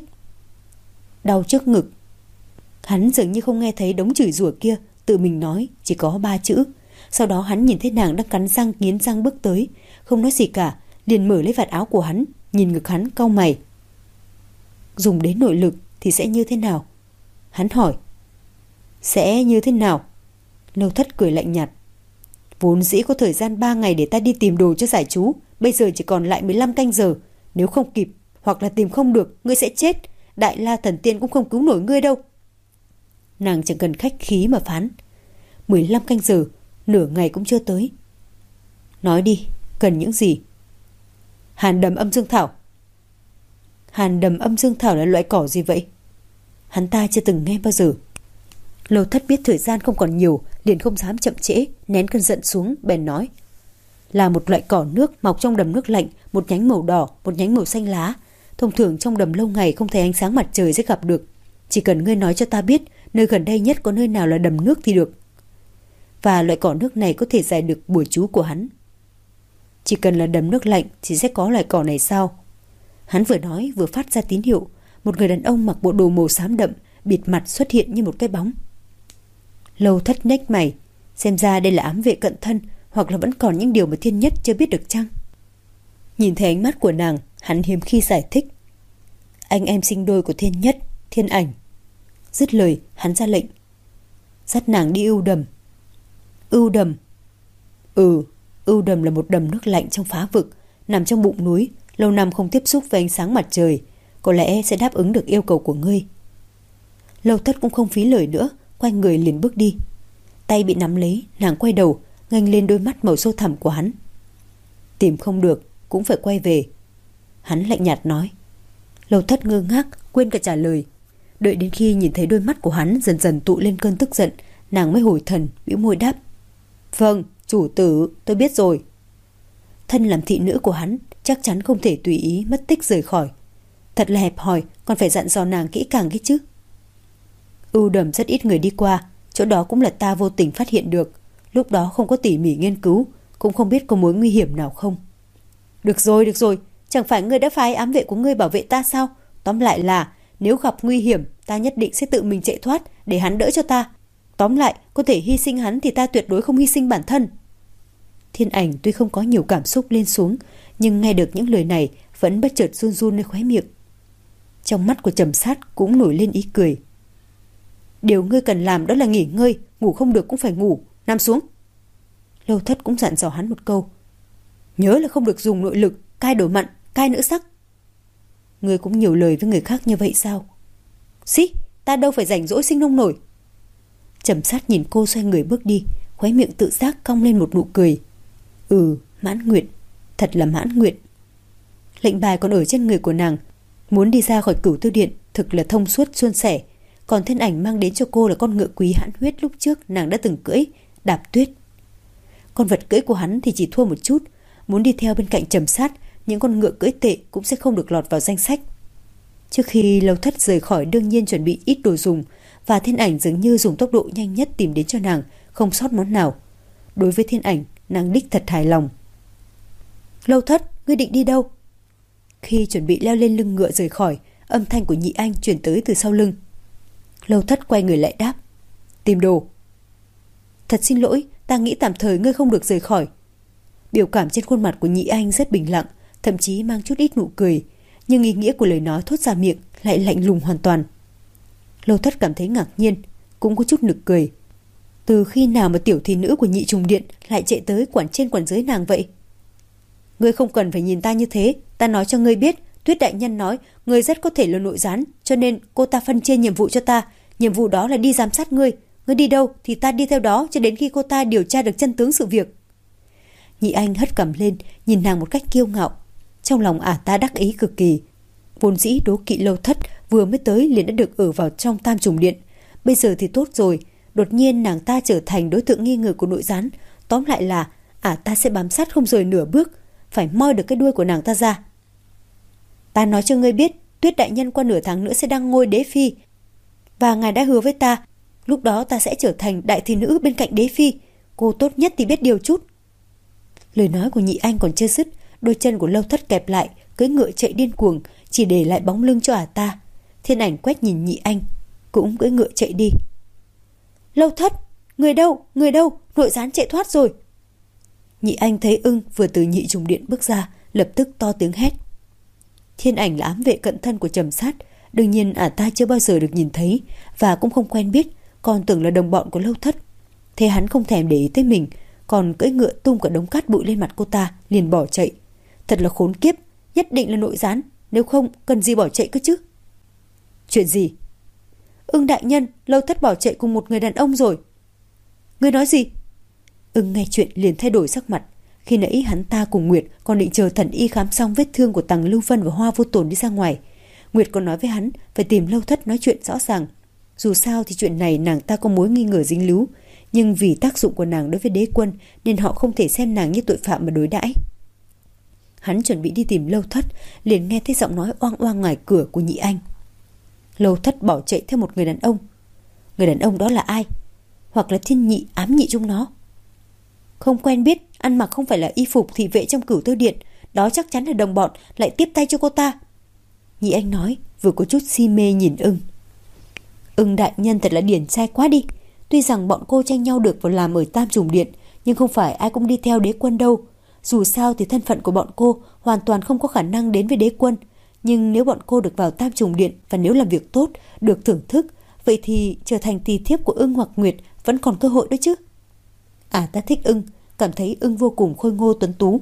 Speaker 1: Đau trước ngực. Hắn dường như không nghe thấy đống chửi rủa kia, tự mình nói chỉ có ba chữ. Sau đó hắn nhìn thấy nàng đang cắn răng nghiến răng bước tới, không nói gì cả, liền mở lấy vạt áo của hắn, nhìn ngực hắn cau mày. "Dùng đến nội lực thì sẽ như thế nào?" Hắn hỏi. "Sẽ như thế nào?" Lâu Thất cười lạnh nhạt. "Vốn dĩ có thời gian ba ngày để ta đi tìm đồ cho giải chú, bây giờ chỉ còn lại mười lăm canh giờ. Nếu không kịp, hoặc là tìm không được, ngươi sẽ chết. Đại La Thần Tiên cũng không cứu nổi ngươi đâu." Nàng chẳng cần khách khí mà phán. mười lăm canh giờ, nửa ngày cũng chưa tới. "Nói đi, cần những gì?" "Hàn đầm âm dương thảo." "Hàn đầm âm dương thảo là loại cỏ gì vậy?" Hắn ta chưa từng nghe bao giờ. Lâu Thất biết thời gian không còn nhiều, liền không dám chậm trễ, nén cơn giận xuống, bèn nói: "Là một loại cỏ nước mọc trong đầm nước lạnh, một nhánh màu đỏ, một nhánh màu xanh lá. Thông thường trong đầm lâu ngày không thấy ánh sáng mặt trời sẽ gặp được. Chỉ cần ngươi nói cho ta biết nơi gần đây nhất có nơi nào là đầm nước thì được. Và loại cỏ nước này có thể giải được bùa chú của hắn." "Chỉ cần là đầm nước lạnh thì sẽ có loại cỏ này sao?" Hắn vừa nói vừa phát ra tín hiệu. Một người đàn ông mặc bộ đồ màu xám đậm, bịt mặt xuất hiện như một cái bóng. Lâu Thất nhếch mày, xem ra đây là ám vệ cận thân, hoặc là vẫn còn những điều mà Thiên Nhất chưa biết được chăng? Nhìn thấy ánh mắt của nàng, hắn hiếm khi giải thích: "Anh em sinh đôi của Thiên Nhất, Thiên Ảnh." Dứt lời, hắn ra lệnh: "Dắt nàng đi ưu đầm." "Ưu đầm?" "Ừ, ưu đầm là một đầm nước lạnh trong phá vực, nằm trong bụng núi, lâu năm không tiếp xúc với ánh sáng mặt trời, có lẽ sẽ đáp ứng được yêu cầu của ngươi." Lâu Thất cũng không phí lời nữa, quay người liền bước đi. Tay bị nắm lấy, nàng quay đầu, nghênh lên đôi mắt màu sâu thẳm của hắn. "Tìm không được cũng phải quay về." Hắn lạnh nhạt nói. Lâu Thất ngơ ngác, quên cả trả lời. Đợi đến khi nhìn thấy đôi mắt của hắn dần dần tụ lên cơn tức giận, nàng mới hồi thần, bĩu môi đáp: "Vâng, chủ tử, tôi biết rồi." Thân làm thị nữ của hắn, chắc chắn không thể tùy ý mất tích rời khỏi. Thật là hẹp hòi, còn phải dặn dò nàng kỹ càng cái chứ. "Ưu đầm rất ít người đi qua, chỗ đó cũng là ta vô tình phát hiện được. Lúc đó không có tỉ mỉ nghiên cứu, cũng không biết có mối nguy hiểm nào không." "Được rồi, được rồi, chẳng phải ngươi đã phái ám vệ của ngươi bảo vệ ta sao? Tóm lại là nếu gặp nguy hiểm, ta nhất định sẽ tự mình chạy thoát để hắn đỡ cho ta. Tóm lại, có thể hy sinh hắn thì ta tuyệt đối không hy sinh bản thân." Thiên Ảnh tuy không có nhiều cảm xúc lên xuống, nhưng nghe được những lời này vẫn bất chợt run run nơi khóe miệng. Trong mắt của Trầm Sát cũng nổi lên ý cười. Điều ngươi cần làm đó là nghỉ ngơi, ngủ không được cũng phải ngủ, nằm xuống. Lâu Thất cũng dặn dò hắn một câu. Nhớ là không được dùng nội lực, cai đồ mặn, cai nữ sắc. Ngươi cũng nhiều lời với người khác như vậy sao? Xí, ta đâu phải rảnh rỗi sinh nông nổi. Trầm Sát nhìn cô xoay người bước đi, khóe miệng tự giác cong lên một nụ cười. Ừ, mãn nguyện, thật là mãn nguyện. Lệnh bài còn ở trên người của nàng, muốn đi ra khỏi Cửu Tiêu Điện thực là thông suốt suôn sẻ. Còn Thiên Ảnh mang đến cho cô là con ngựa quý hãn huyết lúc trước nàng đã từng cưỡi, Đạp Tuyết. Con vật cưỡi của hắn thì chỉ thua một chút, muốn đi theo bên cạnh Trầm Sát, những con ngựa cưỡi tệ cũng sẽ không được lọt vào danh sách. Trước khi Lâu Thất rời khỏi đương nhiên chuẩn bị ít đồ dùng, và Thiên Ảnh dường như dùng tốc độ nhanh nhất tìm đến cho nàng, không sót món nào. Đối với Thiên Ảnh, nàng đích thật hài lòng. Lâu Thất, ngươi định đi đâu? Khi chuẩn bị leo lên lưng ngựa rời khỏi, âm thanh của Nhị Anh truyền tới từ sau lưng. Lâu Thất quay người lại đáp. Tìm đồ. Thật xin lỗi, ta nghĩ tạm thời ngươi không được rời khỏi. Biểu cảm trên khuôn mặt của Nhị Anh rất bình lặng, thậm chí mang chút ít nụ cười, nhưng ý nghĩa của lời nói thốt ra miệng lại lạnh lùng hoàn toàn. Lâu Thất cảm thấy ngạc nhiên, cũng có chút nực cười. Từ khi nào mà tiểu thị nữ của Nhị Trùng Điện lại chạy tới quản trên quản dưới nàng vậy? Ngươi không cần phải nhìn ta như thế, ta nói cho ngươi biết, Tuyết đại nhân nói ngươi rất có thể là nội gián, cho nên cô ta phân chia nhiệm vụ cho ta, nhiệm vụ đó là đi giám sát ngươi, ngươi đi đâu thì ta đi theo đó cho đến khi cô ta điều tra được chân tướng sự việc. Nhị Anh hất cằm lên, nhìn nàng một cách kiêu ngạo. Trong lòng ả ta đắc ý cực kỳ. Vốn dĩ đố kỵ Lâu Thất vừa mới tới liền đã được ở vào trong Tam Trùng Điện, bây giờ thì tốt rồi, đột nhiên nàng ta trở thành đối tượng nghi ngờ của nội gián. Tóm lại là ả ta sẽ bám sát không rời nửa bước, phải moi được cái đuôi của nàng ta ra. Ta nói cho ngươi biết, Tuyết đại nhân qua nửa tháng nữa sẽ đăng ngôi đế phi, và ngài đã hứa với ta, lúc đó ta sẽ trở thành đại thị nữ bên cạnh đế phi. Cô tốt nhất thì biết điều chút. Lời nói của Nhị Anh còn chưa dứt, đôi chân của Lâu Thất kẹp lại, cưỡi ngựa chạy điên cuồng, chỉ để lại bóng lưng cho ả ta. Thiên Ảnh quét nhìn Nhị Anh, cũng cưỡi ngựa chạy đi. Lâu Thất, người đâu, người đâu, nội gián chạy thoát rồi. Nhị Anh thấy Ưng vừa từ Nhị Trùng Điện bước ra, lập tức to tiếng hét. Thiên Ảnh là ám vệ cận thân của Trầm Sát, đương nhiên ả ta chưa bao giờ được nhìn thấy và cũng không quen biết, còn tưởng là đồng bọn của Lâu Thất. Thế hắn không thèm để ý tới mình, còn cưỡi ngựa tung cả đống cát bụi lên mặt cô ta, liền bỏ chạy. Thật là khốn kiếp, nhất định là nội gián, nếu không cần gì bỏ chạy cơ chứ. Chuyện gì? Ưng đại nhân, Lâu Thất bỏ chạy cùng một người đàn ông rồi. Ngươi nói gì? Ưng nghe chuyện liền thay đổi sắc mặt. Khi nãy hắn ta cùng Nguyệt còn định chờ thần y khám xong vết thương của Tằng Lưu Vân và Hoa Vô Tồn đi ra ngoài. Nguyệt còn nói với hắn phải tìm Lâu Thất nói chuyện rõ ràng. Dù sao thì chuyện này nàng ta có mối nghi ngờ dính líu, nhưng vì tác dụng của nàng đối với đế quân nên họ không thể xem nàng như tội phạm mà đối đãi. Hắn chuẩn bị đi tìm Lâu Thất, liền nghe thấy giọng nói oang oang ngoài cửa của Nhị Anh. Lâu Thất bỏ chạy theo một người đàn ông. Người đàn ông đó là ai? Hoặc là Thiên Nhị ám nhị chúng nó? Không quen biết, ăn mặc không phải là y phục thị vệ trong Cửu Tiêu Điện, đó chắc chắn là đồng bọn lại tiếp tay cho cô ta. Nhị Anh nói, vừa có chút si mê nhìn Ưng. Ưng đại nhân thật là điển trai quá đi. Tuy rằng bọn cô tranh nhau được vào làm ở Tam Trùng Điện, nhưng không phải ai cũng đi theo đế quân đâu. Dù sao thì thân phận của bọn cô hoàn toàn không có khả năng đến với đế quân. Nhưng nếu bọn cô được vào Tam Trùng Điện và nếu làm việc tốt, được thưởng thức, vậy thì trở thành tỳ thiếp của Ưng hoặc Nguyệt vẫn còn cơ hội đó chứ. À, ta thích Ưng, cảm thấy Ưng vô cùng khôi ngô tuấn tú.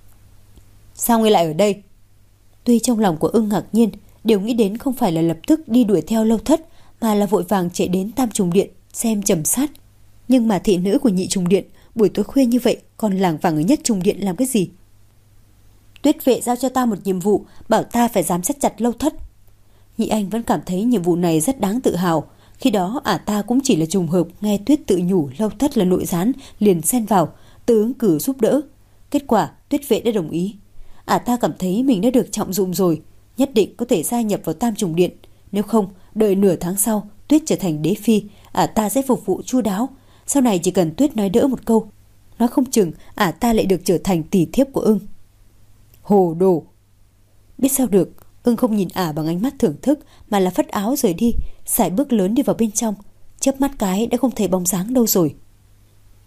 Speaker 1: Sao ngươi lại ở đây? Tuy trong lòng của Ưng ngạc nhiên, điều nghĩ đến không phải là lập tức đi đuổi theo Lâu Thất, mà là vội vàng chạy đến Tam Trùng Điện xem Trầm Sát. Nhưng mà thị nữ của Nhị Trùng Điện buổi tối khuya như vậy còn lảng vảng ở Nhất Trùng Điện làm cái gì? Tuyết vệ giao cho ta một nhiệm vụ, bảo ta phải giám sát chặt Lâu Thất. Nhị Anh vẫn cảm thấy nhiệm vụ này rất đáng tự hào. Khi đó ả ta cũng chỉ là trùng hợp nghe Tuyết tự nhủ Lâu Thất là nội gián, liền xen vào, tự ứng cử giúp đỡ. Kết quả Tuyết vệ đã đồng ý. Ả ta cảm thấy mình đã được trọng dụng rồi, nhất định có thể gia nhập vào Tam Trùng Điện. Nếu không, đợi nửa tháng sau Tuyết trở thành đế phi, ả ta sẽ phục vụ chu đáo. Sau này chỉ cần Tuyết nói đỡ một câu, nói không chừng ả ta lại được trở thành tỷ thiếp của Ưng. Hồ đồ! Biết sao được, Ưng không nhìn ả bằng ánh mắt thưởng thức, mà là phất áo rời đi, sải bước lớn đi vào bên trong. Chớp mắt cái đã không thấy bóng dáng đâu rồi.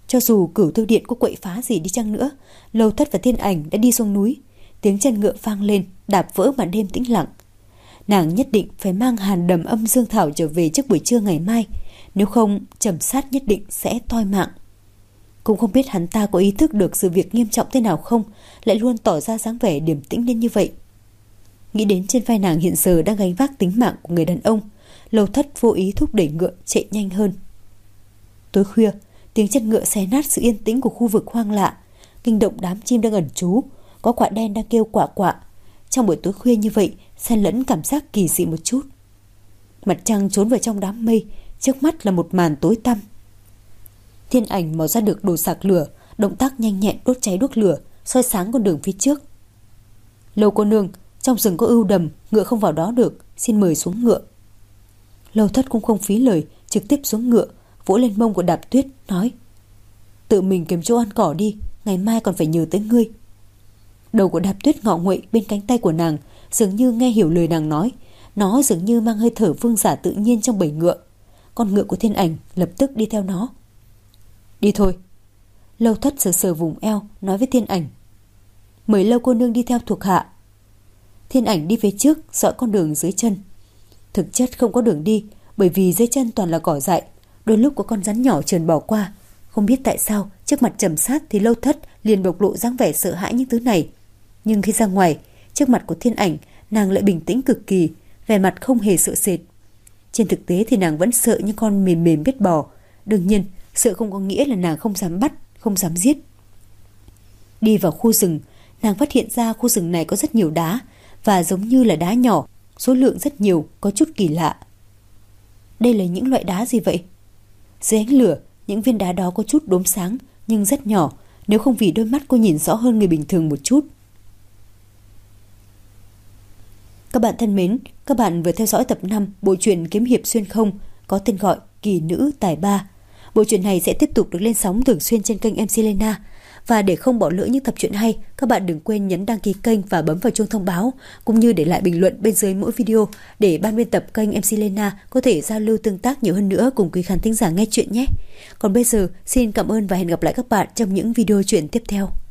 Speaker 1: Cho dù Cửu Tiêu Điện có quậy phá gì đi chăng nữa, Lâu Thất và Thiên Ảnh đã đi xuống núi. Tiếng chân ngựa vang lên, đạp vỡ màn đêm tĩnh lặng. Nàng nhất định phải mang hàn đầm âm dương thảo trở về trước buổi trưa ngày mai, nếu không Trầm Sát nhất định sẽ toi mạng. Cũng không biết hắn ta có ý thức được sự việc nghiêm trọng thế nào không, lại luôn tỏ ra dáng vẻ điềm tĩnh đến như vậy. Nghĩ đến trên vai nàng hiện giờ đang gánh vác tính mạng của người đàn ông, Lâu Thất vô ý thúc đẩy ngựa chạy nhanh hơn. Tối khuya, tiếng chân ngựa xé nát sự yên tĩnh của khu vực hoang lạ, kinh động đám chim đang ẩn trú. Có quạ đen đang kêu quạ quạ. Trong buổi tối khuya như vậy, xen lẫn cảm giác kỳ dị một chút. Mặt trăng trốn vào trong đám mây, trước mắt là một màn tối tăm. Thiên Ảnh mò ra được đồ sạc lửa, động tác nhanh nhẹn đốt cháy đuốc lửa, soi sáng con đường phía trước. Lâu cô nương, trong rừng có ưu đầm, ngựa không vào đó được, xin mời xuống ngựa. Lâu Thất cũng không phí lời, trực tiếp xuống ngựa, vỗ lên mông của Đạp Tuyết, nói: tự mình kiếm chỗ ăn cỏ đi, ngày mai còn phải nhờ tới ngươi. Đầu của Đạp Tuyết ngọ nguậy bên cánh tay của nàng, dường như nghe hiểu lời nàng nói. Nó dường như mang hơi thở vương giả tự nhiên trong bầy ngựa. Con ngựa của Thiên Ảnh lập tức đi theo nó. Đi thôi. Lâu Thất sờ sờ vùng eo, nói với Thiên Ảnh: mời Lâu cô nương đi theo thuộc hạ. Thiên Ảnh đi về trước, dõi con đường dưới chân. Thực chất không có đường đi, bởi vì dưới chân toàn là cỏ dại. Đôi lúc có con rắn nhỏ trườn bỏ qua. Không biết tại sao trước mặt Trầm Sát thì Lâu Thất liền bộc lộ dáng vẻ sợ hãi những thứ này. Nhưng khi ra ngoài, trước mặt của Thiên Ảnh, nàng lại bình tĩnh cực kỳ, vẻ mặt không hề sợ sệt. Trên thực tế thì nàng vẫn sợ những con mềm mềm biết bò. Đương nhiên, sợ không có nghĩa là nàng không dám bắt, không dám giết. Đi vào khu rừng, nàng phát hiện ra khu rừng này có rất nhiều đá, và giống như là đá nhỏ, số lượng rất nhiều, có chút kỳ lạ. Đây là những loại đá gì vậy? Dưới ánh lửa, những viên đá đó có chút đốm sáng, nhưng rất nhỏ, nếu không vì đôi mắt cô nhìn rõ hơn người bình thường một chút. Các bạn thân mến, các bạn vừa theo dõi tập năm bộ truyện Kiếm Hiệp Xuyên Không có tên gọi Kỳ Nữ Tài Ba. Bộ truyện này sẽ tiếp tục được lên sóng thường xuyên trên kênh em xê Lena. Và để không bỏ lỡ những tập truyện hay, các bạn đừng quên nhấn đăng ký kênh và bấm vào chuông thông báo, cũng như để lại bình luận bên dưới mỗi video để ban biên tập kênh em xê Lena có thể giao lưu tương tác nhiều hơn nữa cùng quý khán thính giả nghe truyện nhé. Còn bây giờ, xin cảm ơn và hẹn gặp lại các bạn trong những video truyện tiếp theo.